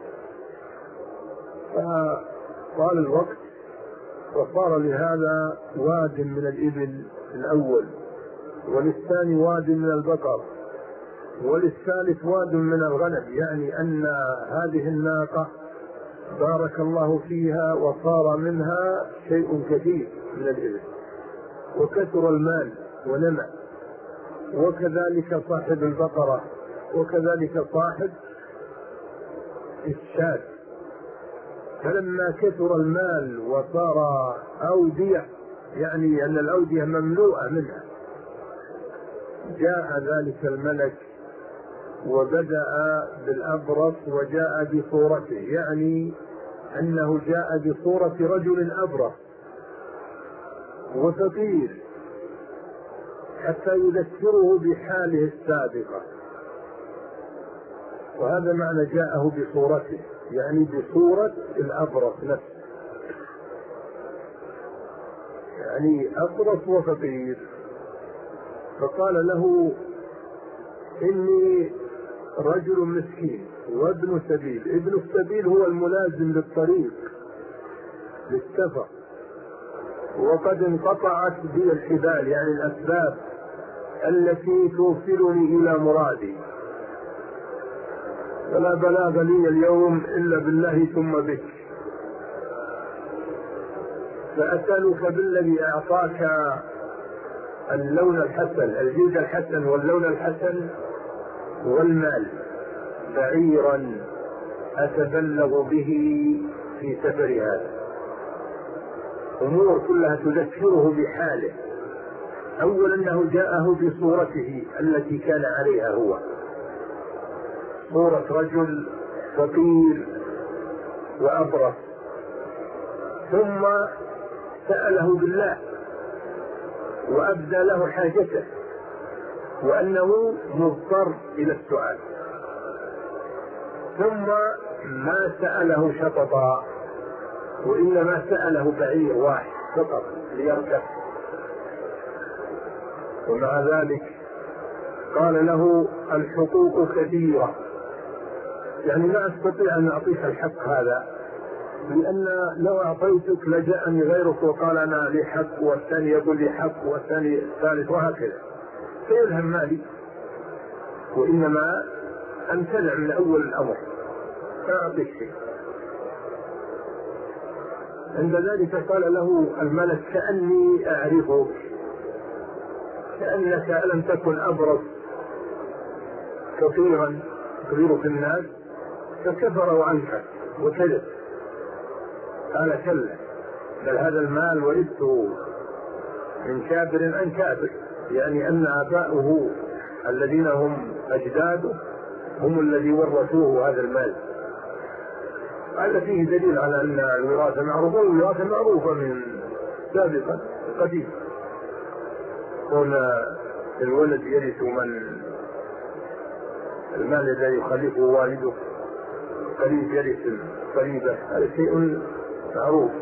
فطال الوقت وصار لهذا واد من الإبل الأول، وللثاني واد من البقر، وللثالث واد من الغنم، يعني أن هذه الناقة بارك الله فيها وصار منها شيء كثير من الإبل، وكثر المال ونمى، وكذلك صاحب البقرة، وكذلك صاحب الشاة. فلما كثر المال وصار أودية، يعني أن الأودية مملوءة منها، جاء ذلك الملك وبدأ بالأبرص وجاء بصورته، يعني أنه جاء بصورة رجل أبرص وفقير حتى يذكره بحاله السابقة. وهذا معنى جاءه بصورته، يعني بصورة الأبرص نفسه، يعني أبرص وفقير. فقال له: إني رجل مسكين وابن سبيل. ابن السبيل هو الملازم للطريق للسفر، وقد انقطعت بي الحبال، يعني الأسباب التي توصلني إلى مرادي، فلا بلاغ لي اليوم إلا بالله ثم بك. فأسألك بالذي أعطاك اللون الحسن، الجلد الحسن واللون الحسن والمال، بعيرا أتبلغ به في سفر هذا. أمور كلها تذكره بحاله. أولا أنه جاءه بصورته التي كان عليها هو، صورة رجل فقير وأبرص، ثم سأله بالله وأبدى له حاجته وأنه مضطر إلى السؤال، ثم ما سأله شططا، وإنما سأله بعير واحد فقط ليركب. ومع ذلك قال له: الحقوق كثيرة، يعني لا أستطيع أن أعطيك الحق هذا، لأن لو أعطيتك لجاءني غيرك وقال أنا لي حق، والثاني يقول لي حق، والثاني الثالث، وهكذا فيلهم مالي، وإنما أمتنع من أول الأمر فأعطيك شيء. عند ذلك قال له الملك: كأني أعرفك، كأنك ألم تكن أبرص كثيرا تغير في الناس فكفروا عنك وكذب. قال: كلا، بل هذا المال ورثته من كابر عن كابر، يعني أن آباؤه الذين هم أجداده هم الذي ورثوه هذا المال. هذا فيه دليل على أن الوراثة معروفة، والوراثة معروفة من سابقا قديم. هنا الولد يرث من المال الذي يخلفه والده، قريب يرث قريبه، هذا شيء معروف.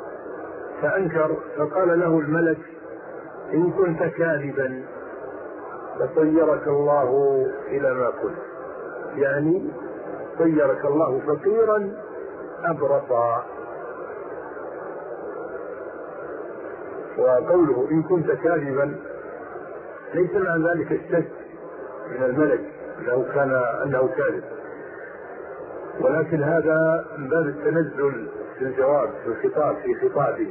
فأنكر، فقال له الملك: إن كنت كاذبا فصيرك الله إلى ما كنت، يعني صيرك الله فقيرا أبرصا. وقوله إن كنت كاذبا ليس مع ذلك الشك من الملك أنه كاذب، ولكن هذا من باب التنزل في الجواب في خطابه.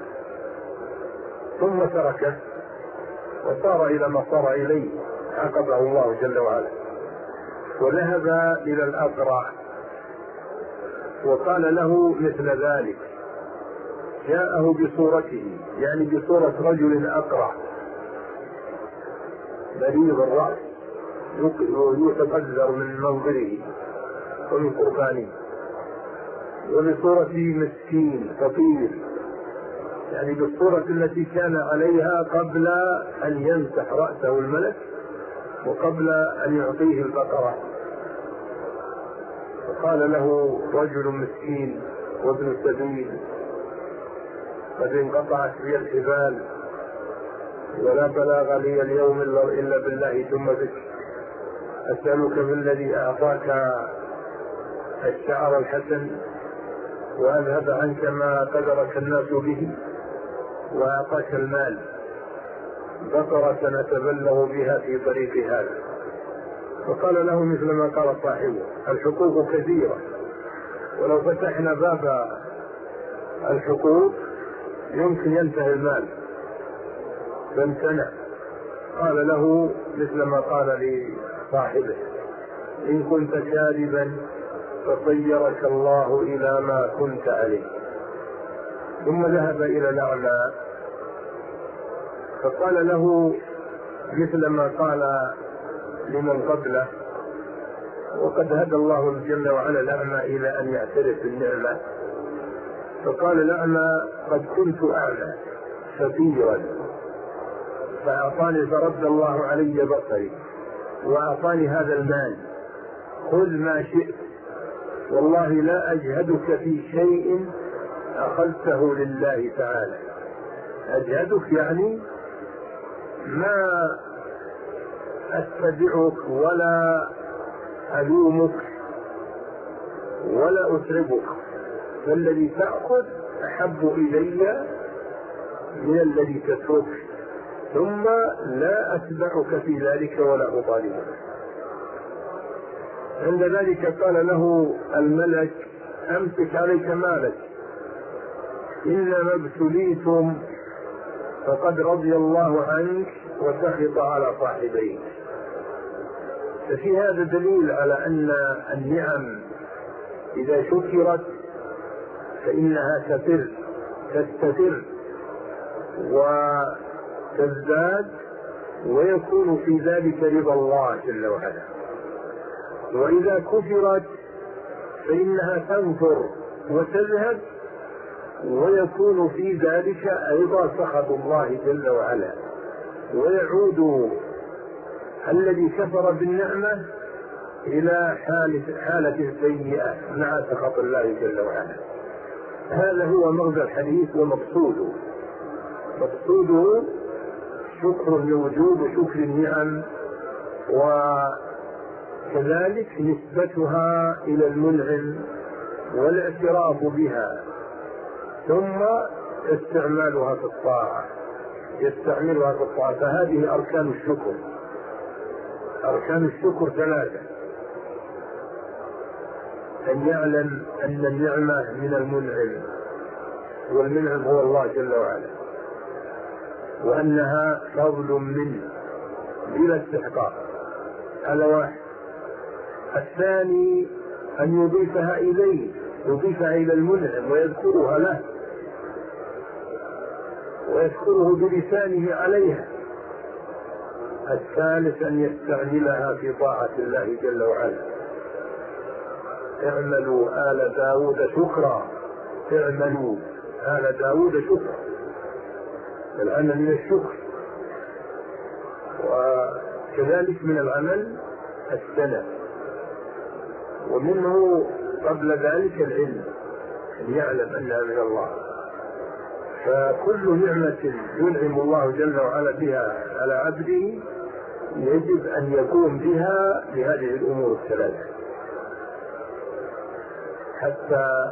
ثم تركه وصار إلى ما صار إليه، عاقبه الله جل وعلا، وذهب إلى الأقرع وقال له مثل ذلك. جاءه بصورته، يعني بصورة رجل أقرع مريض الرأس يتقذر من منظره ومن قربانه، وبصورة مسكين فقير، يعني بالصورة التي كان عليها قبل أن يمسح رأسه الملك وقبل أن يعطيه البقرة. فقال له رجل مسكين وابن سبيل قد انقطعت بي الحبال ولا بلاغ لي اليوم إلا بالله ثم بك، أسألك بالذي أعطاك الشعر الحسن وأذهب عنك ما قدرك الناس به وأعطاك المال، بقرة نتبلغ بها في طريق هذا. فقال له مثل ما قال صاحبه: الحقوق كثيرة، ولو فتحنا باب الحقوق يمكن ينتهي المال، فامتنع. قال له مثل ما قال لصاحبه: إن كنت كاذبا فصيرك الله إلى ما كنت عليه. ثم ذهب إلى الأعمى فقال له مثل ما قال لمن قبله، وقد هدى الله جل وعلا الأعمى إلى أن يعترف بالنعمة. فقال الأعمى: قد كنت أعمى فقيرا فأعطاني فرد الله علي بصري وأعطاني هذا المال، خذ ما شئت، والله لا أجهدك في شيء أخذته لله تعالى. أجهدك يعني ما أتبعك ولا ألومك ولا أتربك، فالذي تأخذ أحب إلي من الذي تترك، ثم لا أتبعك في ذلك ولا أطالبك. عند ذلك قال له الملك: أمسك عليك مالك، إنما ابتليتم فقد رضي الله عنك وسخط على صاحبيك. ففي هذا دليل على أن النعم إذا شكرت فإنها تستتر وتزداد، ويكون في ذلك رضا الله جل وعلا. وإذا كفرت فإنها تنفر وتذهب، ويكون في ذلك أيضا سخط الله جل وعلا، ويعود الذي كفر بالنعمة إلى حالة سيئة مع سخط الله جل وعلا. هذا هو مغزى الحديث ومقصوده. مقصوده شكر الوجود وشكر النعم، وكذلك نسبتها إلى المنعم والاعتراف بها، ثم استعمالها في الطاعة، يستعملها في الطاعة. فهذه أركان الشكر. أركان الشكر ثلاثة: أن يعلم أن النعمة من المنعم، والمنعم هو الله جل وعلا، وأنها فضل منه بلا استحقاق، هذا واحد. الثاني أن يضيفها إليه، يضيفها إلى المنعم ويذكرها له ويذكره بلسانه عليها. الثالث أن يستعملها في طاعة الله جل وعلا. اعملوا آل داود شكرا، اعملوا آل داود شكرا، العمل من الشكر. وكذلك من العمل السنة، ومنه قبل ذلك العلم، أن يعلم أنها من الله. فكل نعمة ينعم الله جل وعلا بها على عبده يجب أن يقوم بها بهذه الأمور الثلاثة حتى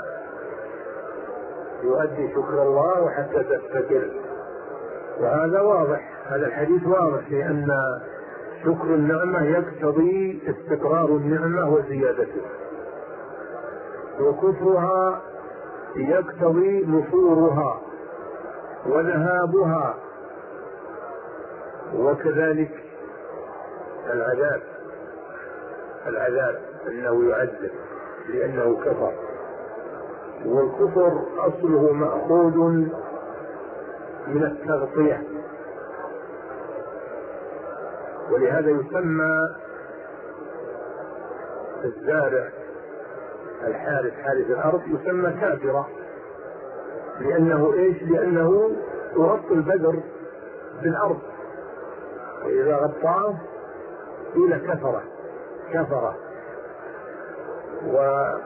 يؤدي شكر الله وحتى تستقر. وهذا واضح، هذا الحديث واضح في أن شكر النعمة يقتضي استقرار النعمة وزيادتها، وكفرها يقتضي نفورها وذهابها، وكذلك العذاب أنه يعذب لأنه كفر. والكفر أصله مأخوذ من التغطية، ولهذا يسمى الزارع الحارث حارث الأرض يسمى كافرا، لأنه إيش؟ لأنه يغطي البذر بالأرض، وإذا غطاه قيل كفر. وإذا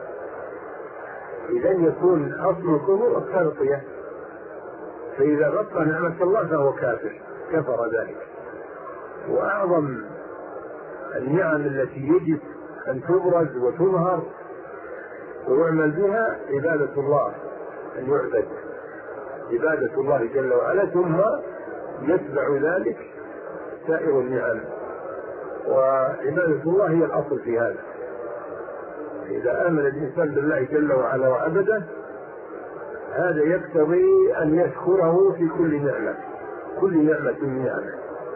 يكون أصل الكفر التغطية، فإذا غطى نعمة الله فهو كفر ذلك. وأعظم النعم التي يجب أن تبرز وتظهر ويعمل بها عبادة الله، أن يعبد عبادة الله جل وعلا، ثم يتبع ذلك سائر النعم، وعبادة الله هي الأصل في هذا. إذا آمن الإنسان بالله جل وعلا وعبده، هذا يقتضي أن يشكره في كل نعمة من نعمة.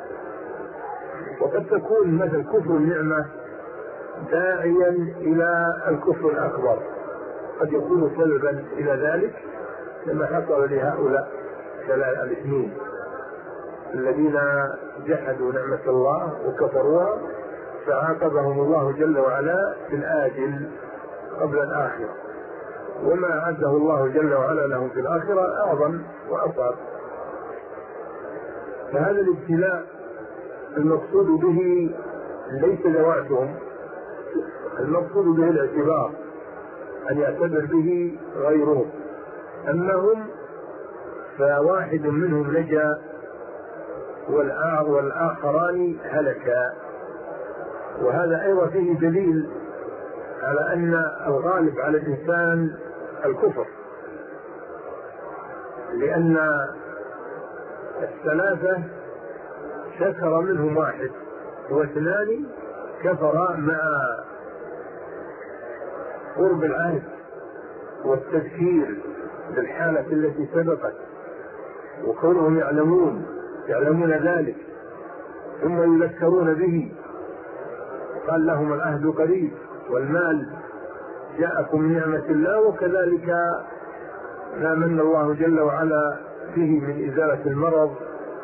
وقد تكون مثل كفر النعمة داعيا إلى الكفر الأكبر، قد يكون سببا إلى ذلك، كما حصل لهؤلاء الاثنين الذين جحدوا نعمة الله وكفروها، فعاقبهم الله جل وعلا في الآجل قبل الآخرة، وما أعده الله جل وعلا لهم في الآخرة أعظم وأصعب. فهذا الابتلاء المقصود به ليس ذواتهم، المقصود به الاعتبار، أن يعتبر به غيرهم. أما هم فواحد منهم نجا والآخران هلكا. وهذا أيضا فيه دليل على أن الغالب على الإنسان الكفر، لأن الثلاثة شكر منهم واحد، واثنان كفر مع قرب العهد والتذكير بالحالة التي سبقت، وكونهم يعلمون ذلك ثم يذكرون به. قال لهم العهد قريب والمال جاءكم من نعمة الله، وكذلك ما من الله جل وعلا فيه من إزالة المرض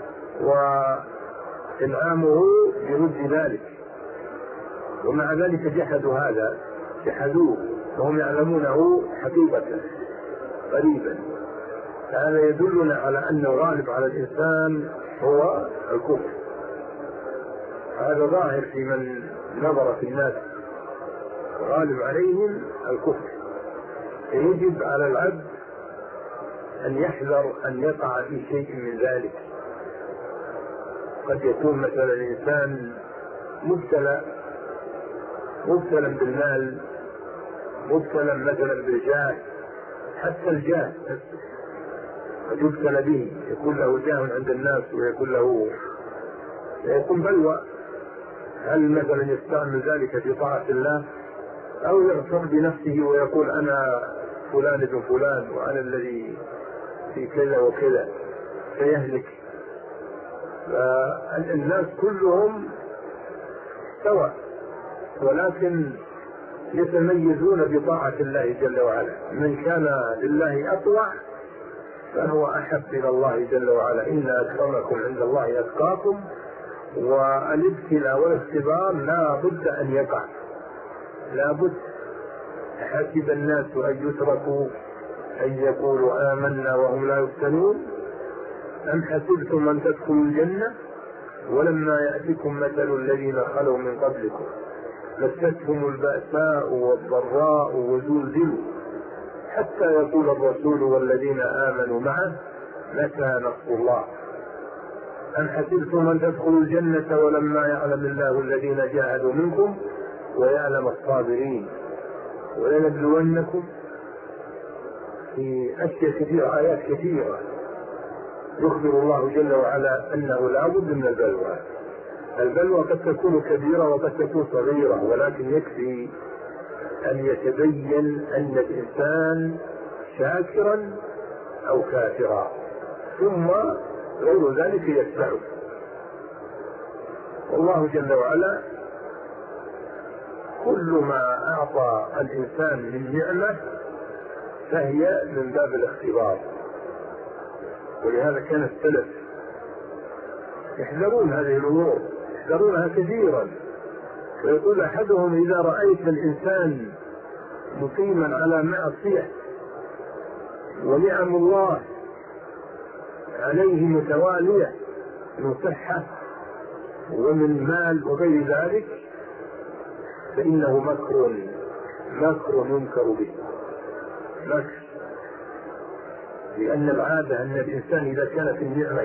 وإنعامه برد ذلك، ومع ذلك جحدوه وهم يعلمونه حقيقة قريبا. فهذا يدلنا على أن الغالب على الإنسان هو الكفر. هذا ظاهر في من نظر في الناس، غالب عليهم الكفر. يجب على العبد أن يحذر أن يقع في شيء من ذلك. قد يكون مثلا الإنسان مبتلى بالمال، مبتلى مثلا بالجاه، حتى الجاه قد يبتلى به، يكون له جاه عند الناس ويكون بلوى. هل مثلا يستعمل ذلك في طاعة الله، أو يغتر بنفسه ويقول أنا فلان ابن فلان وأنا الذي في كذا وكذا، فيهلك. فالناس كلهم سواء، ولكن يتميزون بطاعة الله جل وعلا. من كان لله أطوع فهو أحب إلى الله جل وعلا. إن أكرمكم عند الله أتقاكم. والابتلاء والاختبار لا بد أن يقع، لا بد. حسب الناس أن يتركوا أن يقولوا آمنا وهم لا يفتنون، أم حسبتم أن تدخلوا الجنة ولما يأتكم مثل الذين خلوا من قبلكم مستهم البأساء والضراء وزلزلوا حتى يقول الرسول والذين آمنوا معه متى نصر الله. أم حسبتم أن تدخلوا الجنة ولما يعلم الله الذين جاهدوا منكم ويعلم الصابرين ولنبلونكم في أشياء كثيرة، آيات كثيرة يخبر الله جل وعلا أنه لا بد من البلوى. البلوى قد تكون كبيرة وقد تكون صغيرة، ولكن يكفي أن يتبين أن الإنسان شاكرا أو كافرا، ثم غير ذلك يتبعه. والله جل وعلا كل ما أعطى الإنسان من نعمة فهي من باب الاختبار، ولهذا كان السلف يحذرون هذه الأمور، يحذرونها كثيرا. ويقول أحدهم: إذا رأيت الإنسان مقيما على معصية ونعم الله عليه متوالية من صحة ومن مال وغير ذلك فإنه مكر ينكر به، مكر. لأن العادة أن الإنسان إذا كانت النعمة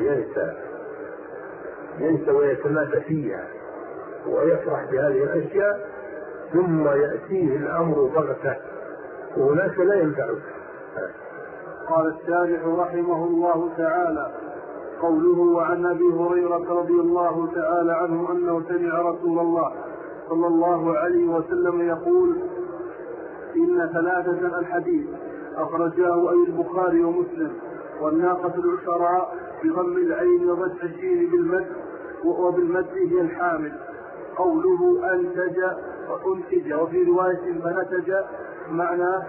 ينسى ويتمادى فيها ويفرح بهذه الأشياء، ثم يأتيه الأمر بغتة وهناك لا ينفعه. قال الشارح رحمه الله تعالى: قوله: وعن أبي هريرة رضي الله تعالى عنه أنه سمع رسول الله صلى الله عليه وسلم يقول: إن ثلاثة، الحديث أخرجاه أي البخاري ومسلم: والناقة العشراء بضم العين وفتح الشين بالمد، وبالمد هي الحامل. قوله أنتج وأنتج، وفي رواية فنتج معناه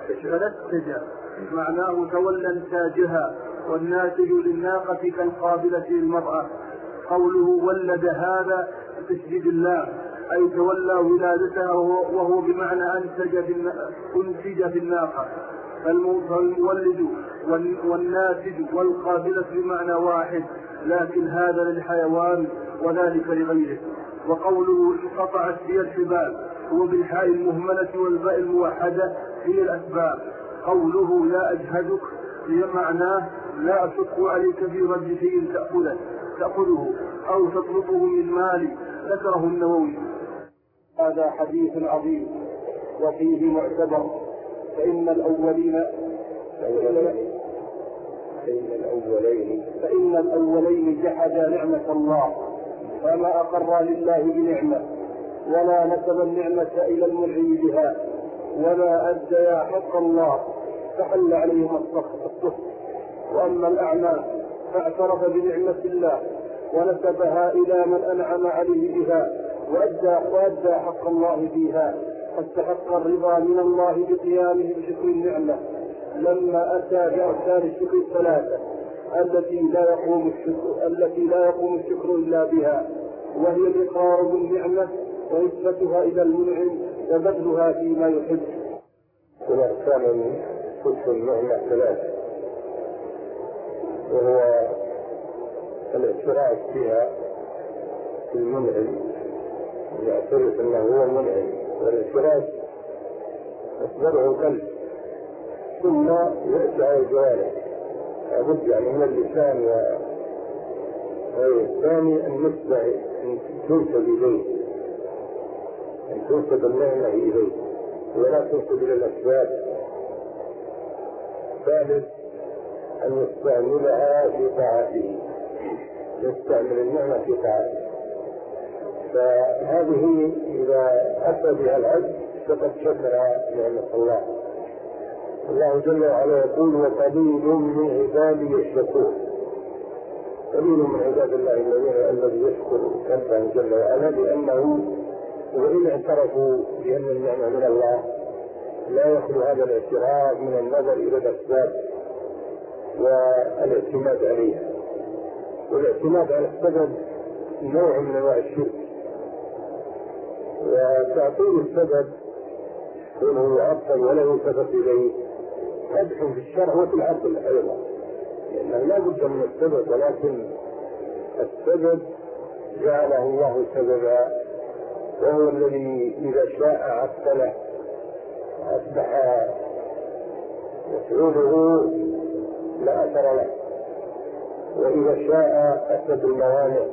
تولى انتاجها، والناتج للناقة كالقابلة للمرأة. قوله ولد هذا بتشديد الله، أي تولى ولادتها، وهو بمعنى أنتج في الناقة. فالمولد والناتج والقابلة بمعنى واحد، لكن هذا للحيوان وذلك لغيره. وقوله انقطعت هي الحبال، هو بالحاء المهملة والباء الموحدة هي الأسباب. قوله لا أجهدك بمعناه لا أشق عليك في رد شيء تأخذه أو تطلبه من مالي، ذكره النووي. هذا حديث عظيم وفيه معتبر، فإن الأولين جحدا نعمة الله فما أقر لله بنعمة، ولا نسب النعمة إلى المنعم بها، ولا أدى حق الله فحل عليهم السخط. وأما الأعمى فاعترف بنعمة الله ونسبها إلى من أنعم عليه بها وأدى حق الله فيها، فاستحق الرضا من الله بقيامه بشكر النعمة لما أتى بأركان الشكر الثلاثة التي لا يقوم الشكر إلا بها، وهي الإقرار بالنعمة ونسبتها إلى المنعم وبذلها فيما يحب. الأركان شكر النعمة ثلاثة، وهو الاعتراف فيها في المنعم، يعترف أنه هو المنعم، والاعتراف أصدره قلب ثم يأتي على الجوارح، لابد يعني من اللسان. والثاني النسبة أن تنسب إليه، أن تنسب النعمة إليه ولا تنسب إلى الأسباب. ثالث أن يستعملها في طاعته، يستعمل النعمة في طاعته. فهذه إذا أتى بها العبد فقد شكر نعمة الله. الله جل وعلا يقول: وقليل من عبادي الشكور. قليل من عباد الله الذي يشكر ربه جل وعلا، لأنه وإن اعترفوا بأن النعمة من الله لا يخلو هذا الاعتراف من النظر إلى الأسباب والاعتماد عليها. والاعتماد على السبب نوع من أنواع الشرك، وتعطيل السبب كونه يعطل ولا يلتفت إليه قدح في الشرع وفي العقل أيضا، لأنه لا بد من السبب، ولكن السبب جعله الله سببا، وهو الذي إذا شاء عطله أصبح مفعوله لا أثر له. وإذا شاء أخذ الموانع،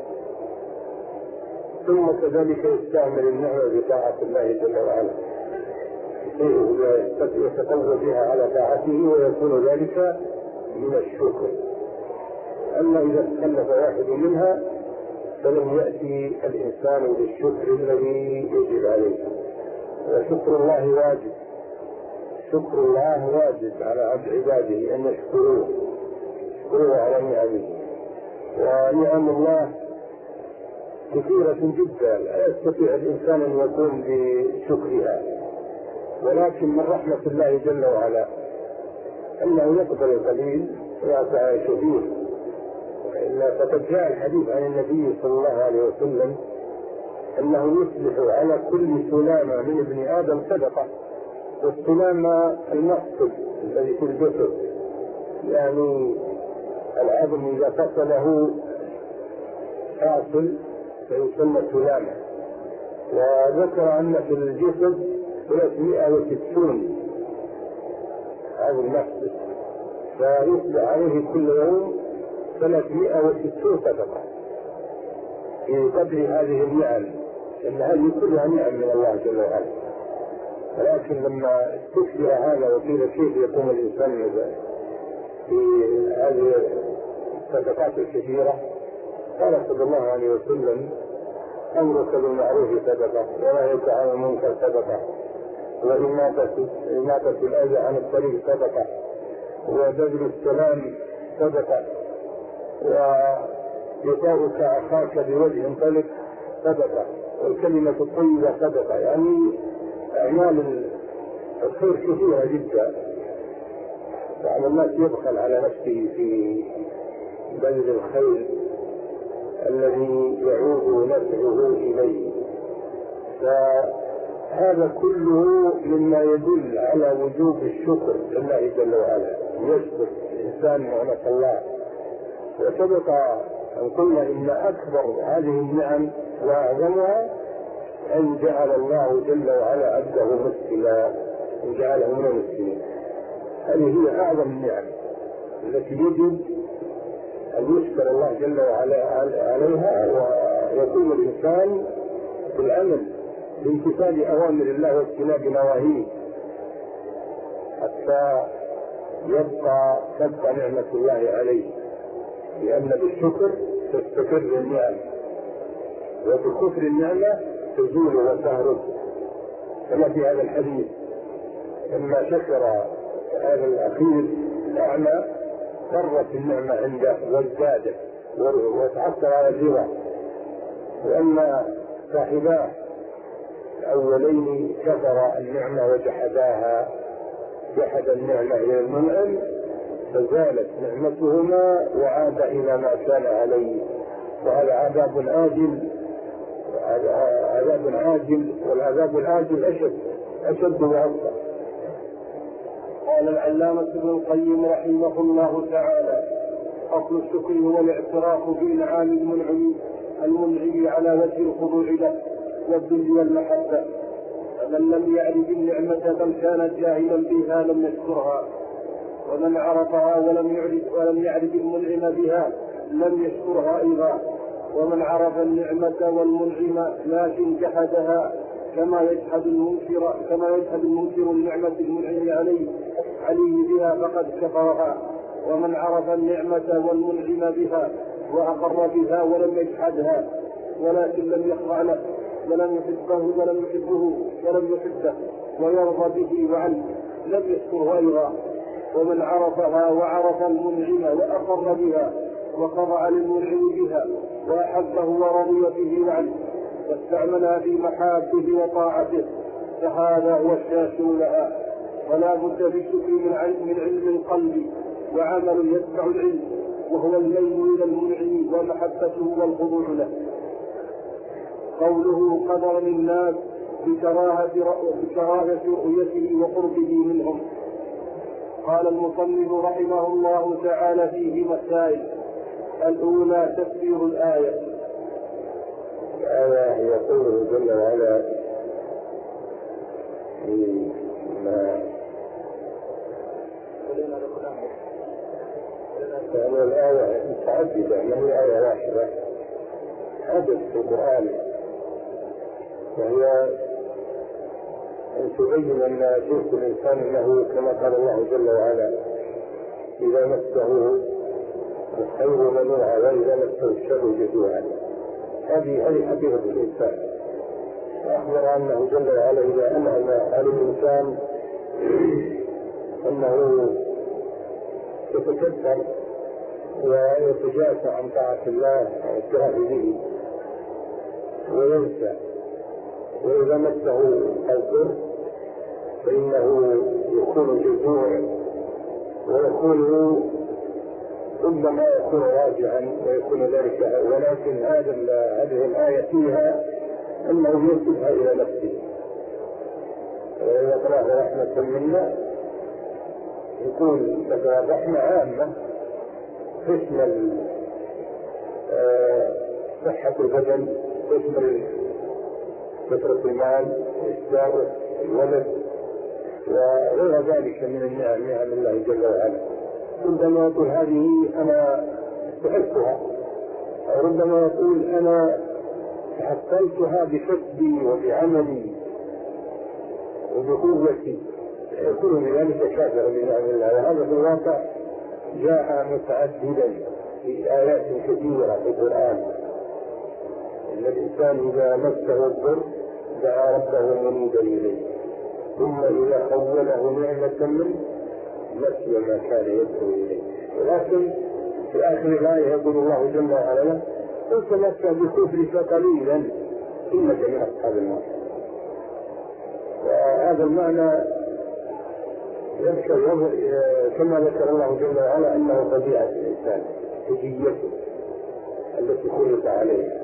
ثم كذلك يستعمل النعمة بطاعة الله جل وعلا يتقوى بها على طاعته ويكون ذلك من الشكر. أما إذا تخلف واحد منها فلم يأتي الإنسان بالشكر الذي يجب عليه. وشكر الله واجب، شكر الله واجب على عباده أن يشكروه على نعمه. ونعم الله كثيرة جدا لا يستطيع الإنسان أن يكون بشكرها، ولكن من رحمة الله جل وعلا أنه يقبل القليل ويعطى كثير. فقد جاء الحديث عن النبي صلى الله عليه وسلم أنه يصبح على كل سلامة من ابن آدم صدقة. والسلامة المقصد الذي في الجسد، يعني العظم إذا فصله فاصل فيسمى سلامة. وذكر أن في الجسد 360 عظم نفسه، فيصبح عليه كل يوم 360 صدقة في قدر هذه النعم، إن هذه كلها نعم من الله جل وعلا. ولكن لما استكثر هذا وقيل كيف يقوم الإنسان في هذه الصدقات الكثيرة، قال صلى الله عليه وسلم: أمرك بالمعروف صدقة، ونهيك عن المنكر صدقة، وإماتة الأذى عن الطريق صدقة، وبذل السلام صدقة، وإعطاؤك أخاك بوجه طلق صدقة، والكلمة الطيبة صدقة. يعني أعمال الخير كثيرة جدا. بعض الناس يبخل على نفسه في بذل الخير الذي يعود نفعه إليه. فهذا كله مما يدل على وجوب الشكر لله جل وعلا، يشكر الإنسان نعمة الله. وسبق أن قلنا إن أكبر هذه النعم وأعظمها أن جعل الله جل وعلا عبده مسلما، أن جعله من المسلمين. هذه هي أعظم النعم التي يجب أن يشكر الله جل وعلا عليها، ويقوم الإنسان بالعمل بامتثال أوامر الله واجتناب نواهيه حتى تبقى نعمة الله عليه. لأن بالشكر تستقر النعم، وبكفر النعمة تزول وتهرب. كما في هذا الحديث: لما شكر هذا الأخير الأعمى فرت النعمة عنده وازدادت وتعثر على الرضا. وأما صاحباه الأولين كفر النعمة وجحداها، جحد النعمة إلى المنعم فزالت نعمتهما وعاد إلى ما كان عليه. وهذا عذاب عاجل، والعذاب العاجل أشد وأكثر. قال العلامة ابن القيم رحمه الله تعالى: أصل الشكر هو الاعتراف بإنعام المنعم على وجه الخضوع له والذل والمحبة. فمن لم يعرف النعمة بل كان جاهلا بها لم يشكرها، ومن عرفها ولم يعرف المنعم بها لم يشكرها أيضا. ومن عرف النعمة والمنعم لكن جحدها كما يجحد المنكر النعمة المنعم عليه بها فقد كفرها. ومن عرف النعمة والمنعم بها وأقر بها ولم يجحدها ولكن لم يخضع له ولم يحبه ويرضى به وعنه لم يشكره أيضا. ومن عرفها وعرف المنعم وأقر بها وخضع للمنعم بها وأحبه ورضي به وعنه واستعملها في محابه وطاعته فهذا هو الشاكر لها. ولا بد بالشكر من علم القلب وعمل يتبع العلم، وهو الميل إلى المنعم ومحبته والخضوع له. قوله قدر للناس بكراهة رؤيته وقربه منهم. قال المصنف رحمه الله تعالى فيه مسائل: الأولى تفسير الآية. الآية هي قوله جل وعلا يعني الآية متعددة، ما هي آية واحدة، حدث في القرآن، وهي أن تبين أن جنس الإنسان أنه كما قال الله جل وعلا: إذا مسه الخير منوعا وإذا مسه الشر جزوعا. هذه حقيقة الإنسان. وأخبر أنه جل وعلا إذا أنعم على الإنسان أنه يتكبر ويتجاسى عن طاعة الله والإكراه به وينسى، وإذا مسه الضر فإنه يكون جزوع ويكون ربما يكون راجعا ويكون ذلك. ولكن هذه الآية فيها أنه ينسبها إلى نفسه، وإذا طلعه رحمة منا يكون لك رحمة عامة تشمل صحة البدن، تشمل كثرة المال، إشباعه، الولد، وغير ذلك من النعم، نعم الله جل وعلا. ربما يقول هذه أنا استحقها، أو ربما يقول أنا تحصلتها بكسبي وبعملي وبقوتي، يكون بذلك كافرا بنعم الله. وهذا في الواقع جاء متعددا في آيات كثيرة في القرآن، إن الإنسان إذا مسه الضر دعا ربه منيبا إليه، ثم إذا خوله نعمة منه نسي ما كان يدعو إليه. ولكن في آخر الآية يقول الله جل وعلا: قل تمتع بكفرك قليلا إنك من أصحاب النار. وهذا المعنى يذكر كما ذكر الله جل وعلا أنه طبيعة الإنسان، سجيته التي خلق عليها.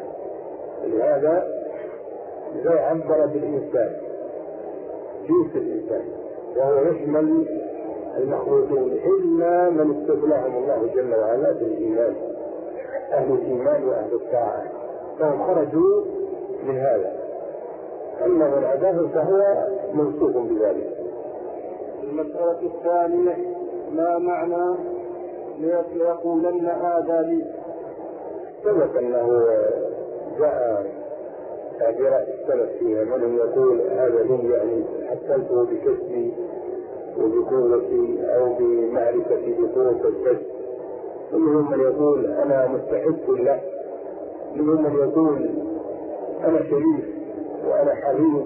لهذا إذا عبر بالإنسان جنس الإنسان، وهو يشمل المخلوقين إلا من استثناهم الله جل وعلا بالإيمان، أهل الإيمان وأهل الطاعة، فهم خرجوا من هذا. أما من عداه فهو موصوف بذلك. المسألة الثانية: ما معنى ليقولن هذا لي؟ ثبت أنه جاء تعبيرات السلف فيها، من يقول هذا لي يعني حصلته بكسبي وبقوتي أو بمعرفتي بقوة الكسب، ومنهم من يقول أنا مستحق له، ومنهم من يقول أنا شريف وأنا حبيب،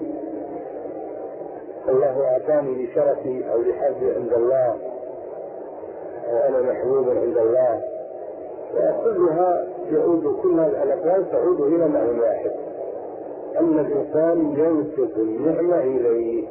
الله أعطاني لشرفي أو لحظي عند الله، وأنا محبوب عند الله. وكلها يعود، كل هذه الأقوال تعود إلى معنى واحد: أن الإنسان ينسب النعمة إليه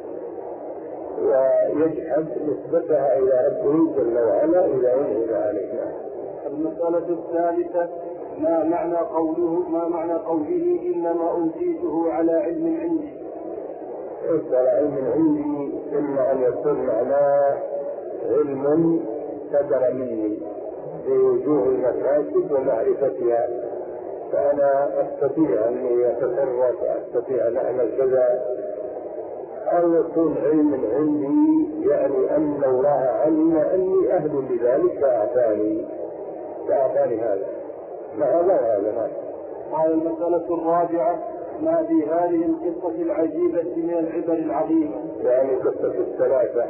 ويجحد نسبتها إلى ربه جل وعلا إذا أنعم عليه. المسألة الثالثة: ما معنى قوله إنما أوتيته على علم عندي؟ على علم عندي إما أن يكون معناه علم صدر مني بوجوه المكاسب ومعرفتها، فأنا أستطيع أني أتصرف، أستطيع أن أعمل كذا. أو يكون علم عندي يعني أن الله علم أني أهل لذلك فأعطاني هذا، ما هذا. قال: المسألة الرابعة: ما في هذه القصة العجيبة من العبر العظيمة؟ يعني قصة الثلاثة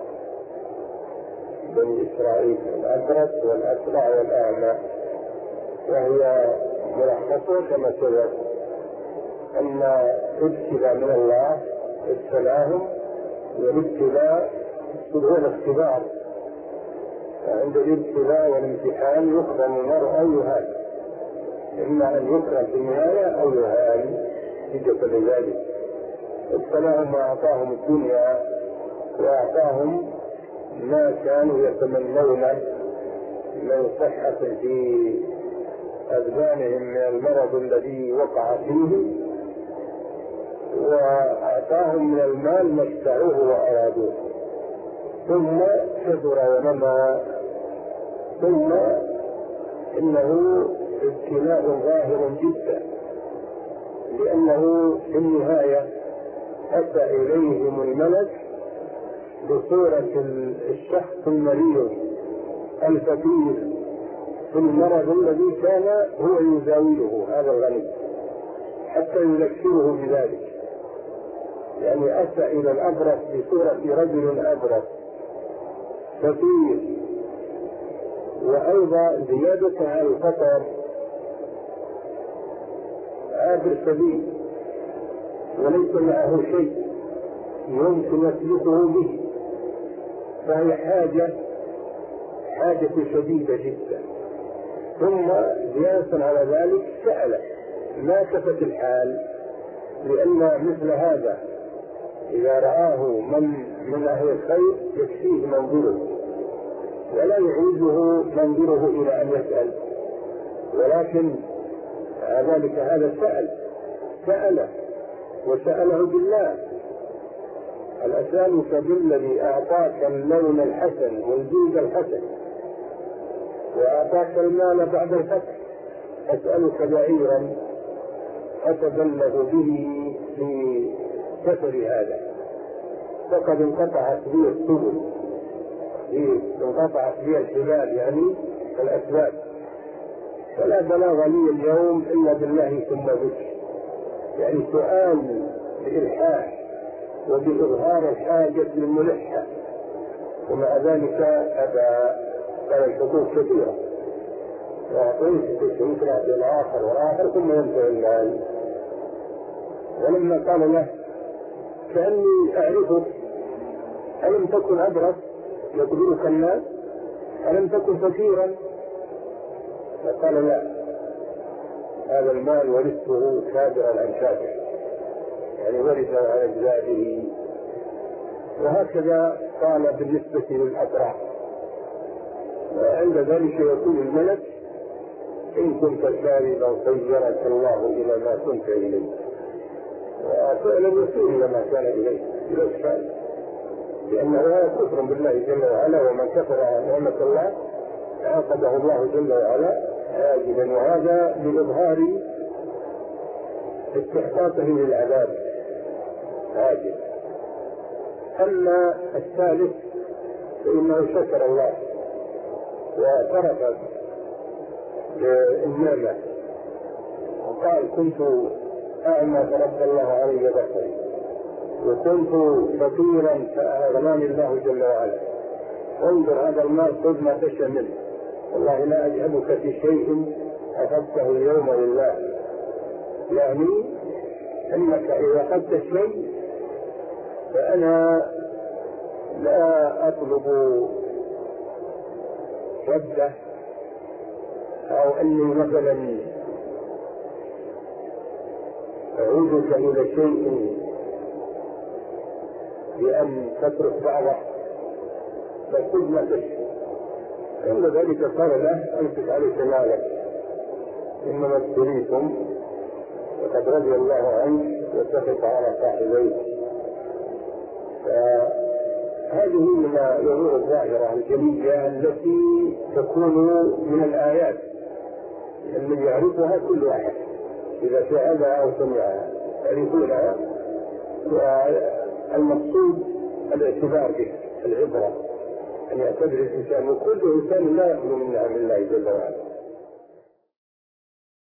بني إسرائيل، الأبرص والأسرع والأعمى، وهي ملخصة كما سبق أن ابتلاء من الله ابتلاهم، والابتلاء هو الاختبار. عند الابتلاء والامتحان يكرم المرء أو يهان، إما أن يكرم في النهاية أو يهان نتيجة لذلك. ابتلاهم وأعطاهم الدنيا وأعطاهم ما كانوا يتمنون من صحة في أذهانهم من المرض الذي وقع فيه، وأعطاهم من المال ما اشتروه وأرادوه، ثم كثر ونمى، ثم إنه ابتلاء ظاهر جدا، لأنه في النهاية أتى إليهم الملك بصورة الشخص المريض الفقير في المرض الذي كان هو يزاوله هذا الغني حتى يذكره بذلك. يعني أتى إلى الأبرص بصورة رجل أبرص فقير، وأيضا زيادة على الفقر عابر سبيل وليس معه شيء يمكن يسلكه به، فهي حاجة شديدة جدا. ثم زيادة على ذلك سأل ما كفت الحال، لأن مثل هذا إذا رآه من أهل الخير يكفيه منظره ولا يعوزه منظره إلى أن يسأل، ولكن ذلك هذا سأل وسأله بالله. هل أسألك بالذي أعطاك اللون الحسن والجلد الحسن وأعطاك المال بعد الفتح، أسألك بعيرا أتبلغ به في سفر هذا، فقد انقطعت بي السبل، انقطعت بي الحبال يعني الأسباب، فلا بلاغ لي اليوم إلا بالله ثم بك. يعني سؤال بإلحاح وبإظهار الحاجة الملحة، ومع ذلك أبى. قال الحقوق كثيرة وأعطيت يكره الآخر والآخر ثم ينتهي المال. ولما قال له كأني أعرفك، ألم تكن أبرص يقبلك الناس؟ ألم تكن فقيرا؟ فقال لا، هذا المال ورثته كابرا عن كابر، يعني ورثه عن أجداده. وهكذا قال بالنسبة للأقرع. وعند ذلك يقول الملك إن كنت كاذبا خيرك الله إلى ما كنت إليه، وفعلا يسير إلى ما كان إليه بلا إشكال، لأنه هذا كفر بالله جل وعلا، ومن كفر نعمة الله عاقبه الله جل وعلا عاجلا، وهذا لإظهار استحقاقه للعذاب عاجل. أما الثالث فإنه شكر الله واعترف بالنعمة وقال كنت أعمى فرد الله علي بصري، وكنت فقيرا فأغناني الله جل وعلا، انظر هذا المال خذ ما تشاء منه، والله لا أجهبك في شيء أخذته اليوم لله. يعني أنك إذا أخذت الشيء فأنا لا أطلب رده، أو أني مثلا أعودك إلى شيء بأن تترك بعضه، فخذ ما تشاء. عند ذلك قال له أمسك عليك مالك إنما ابتليتم وقد رضي الله عنك وسخط على صاحبيك. فهذه من الأمور الظاهرة الجلية التي تكون من الآيات التي يعرفها كل أحد إذا شاهدها أو سمعها يعرفونها. والمقصود الاعتبار به، العبرة، أن يعتبر الإنسان، وكل إنسان لا يخلو من نعم الله جل وعلا.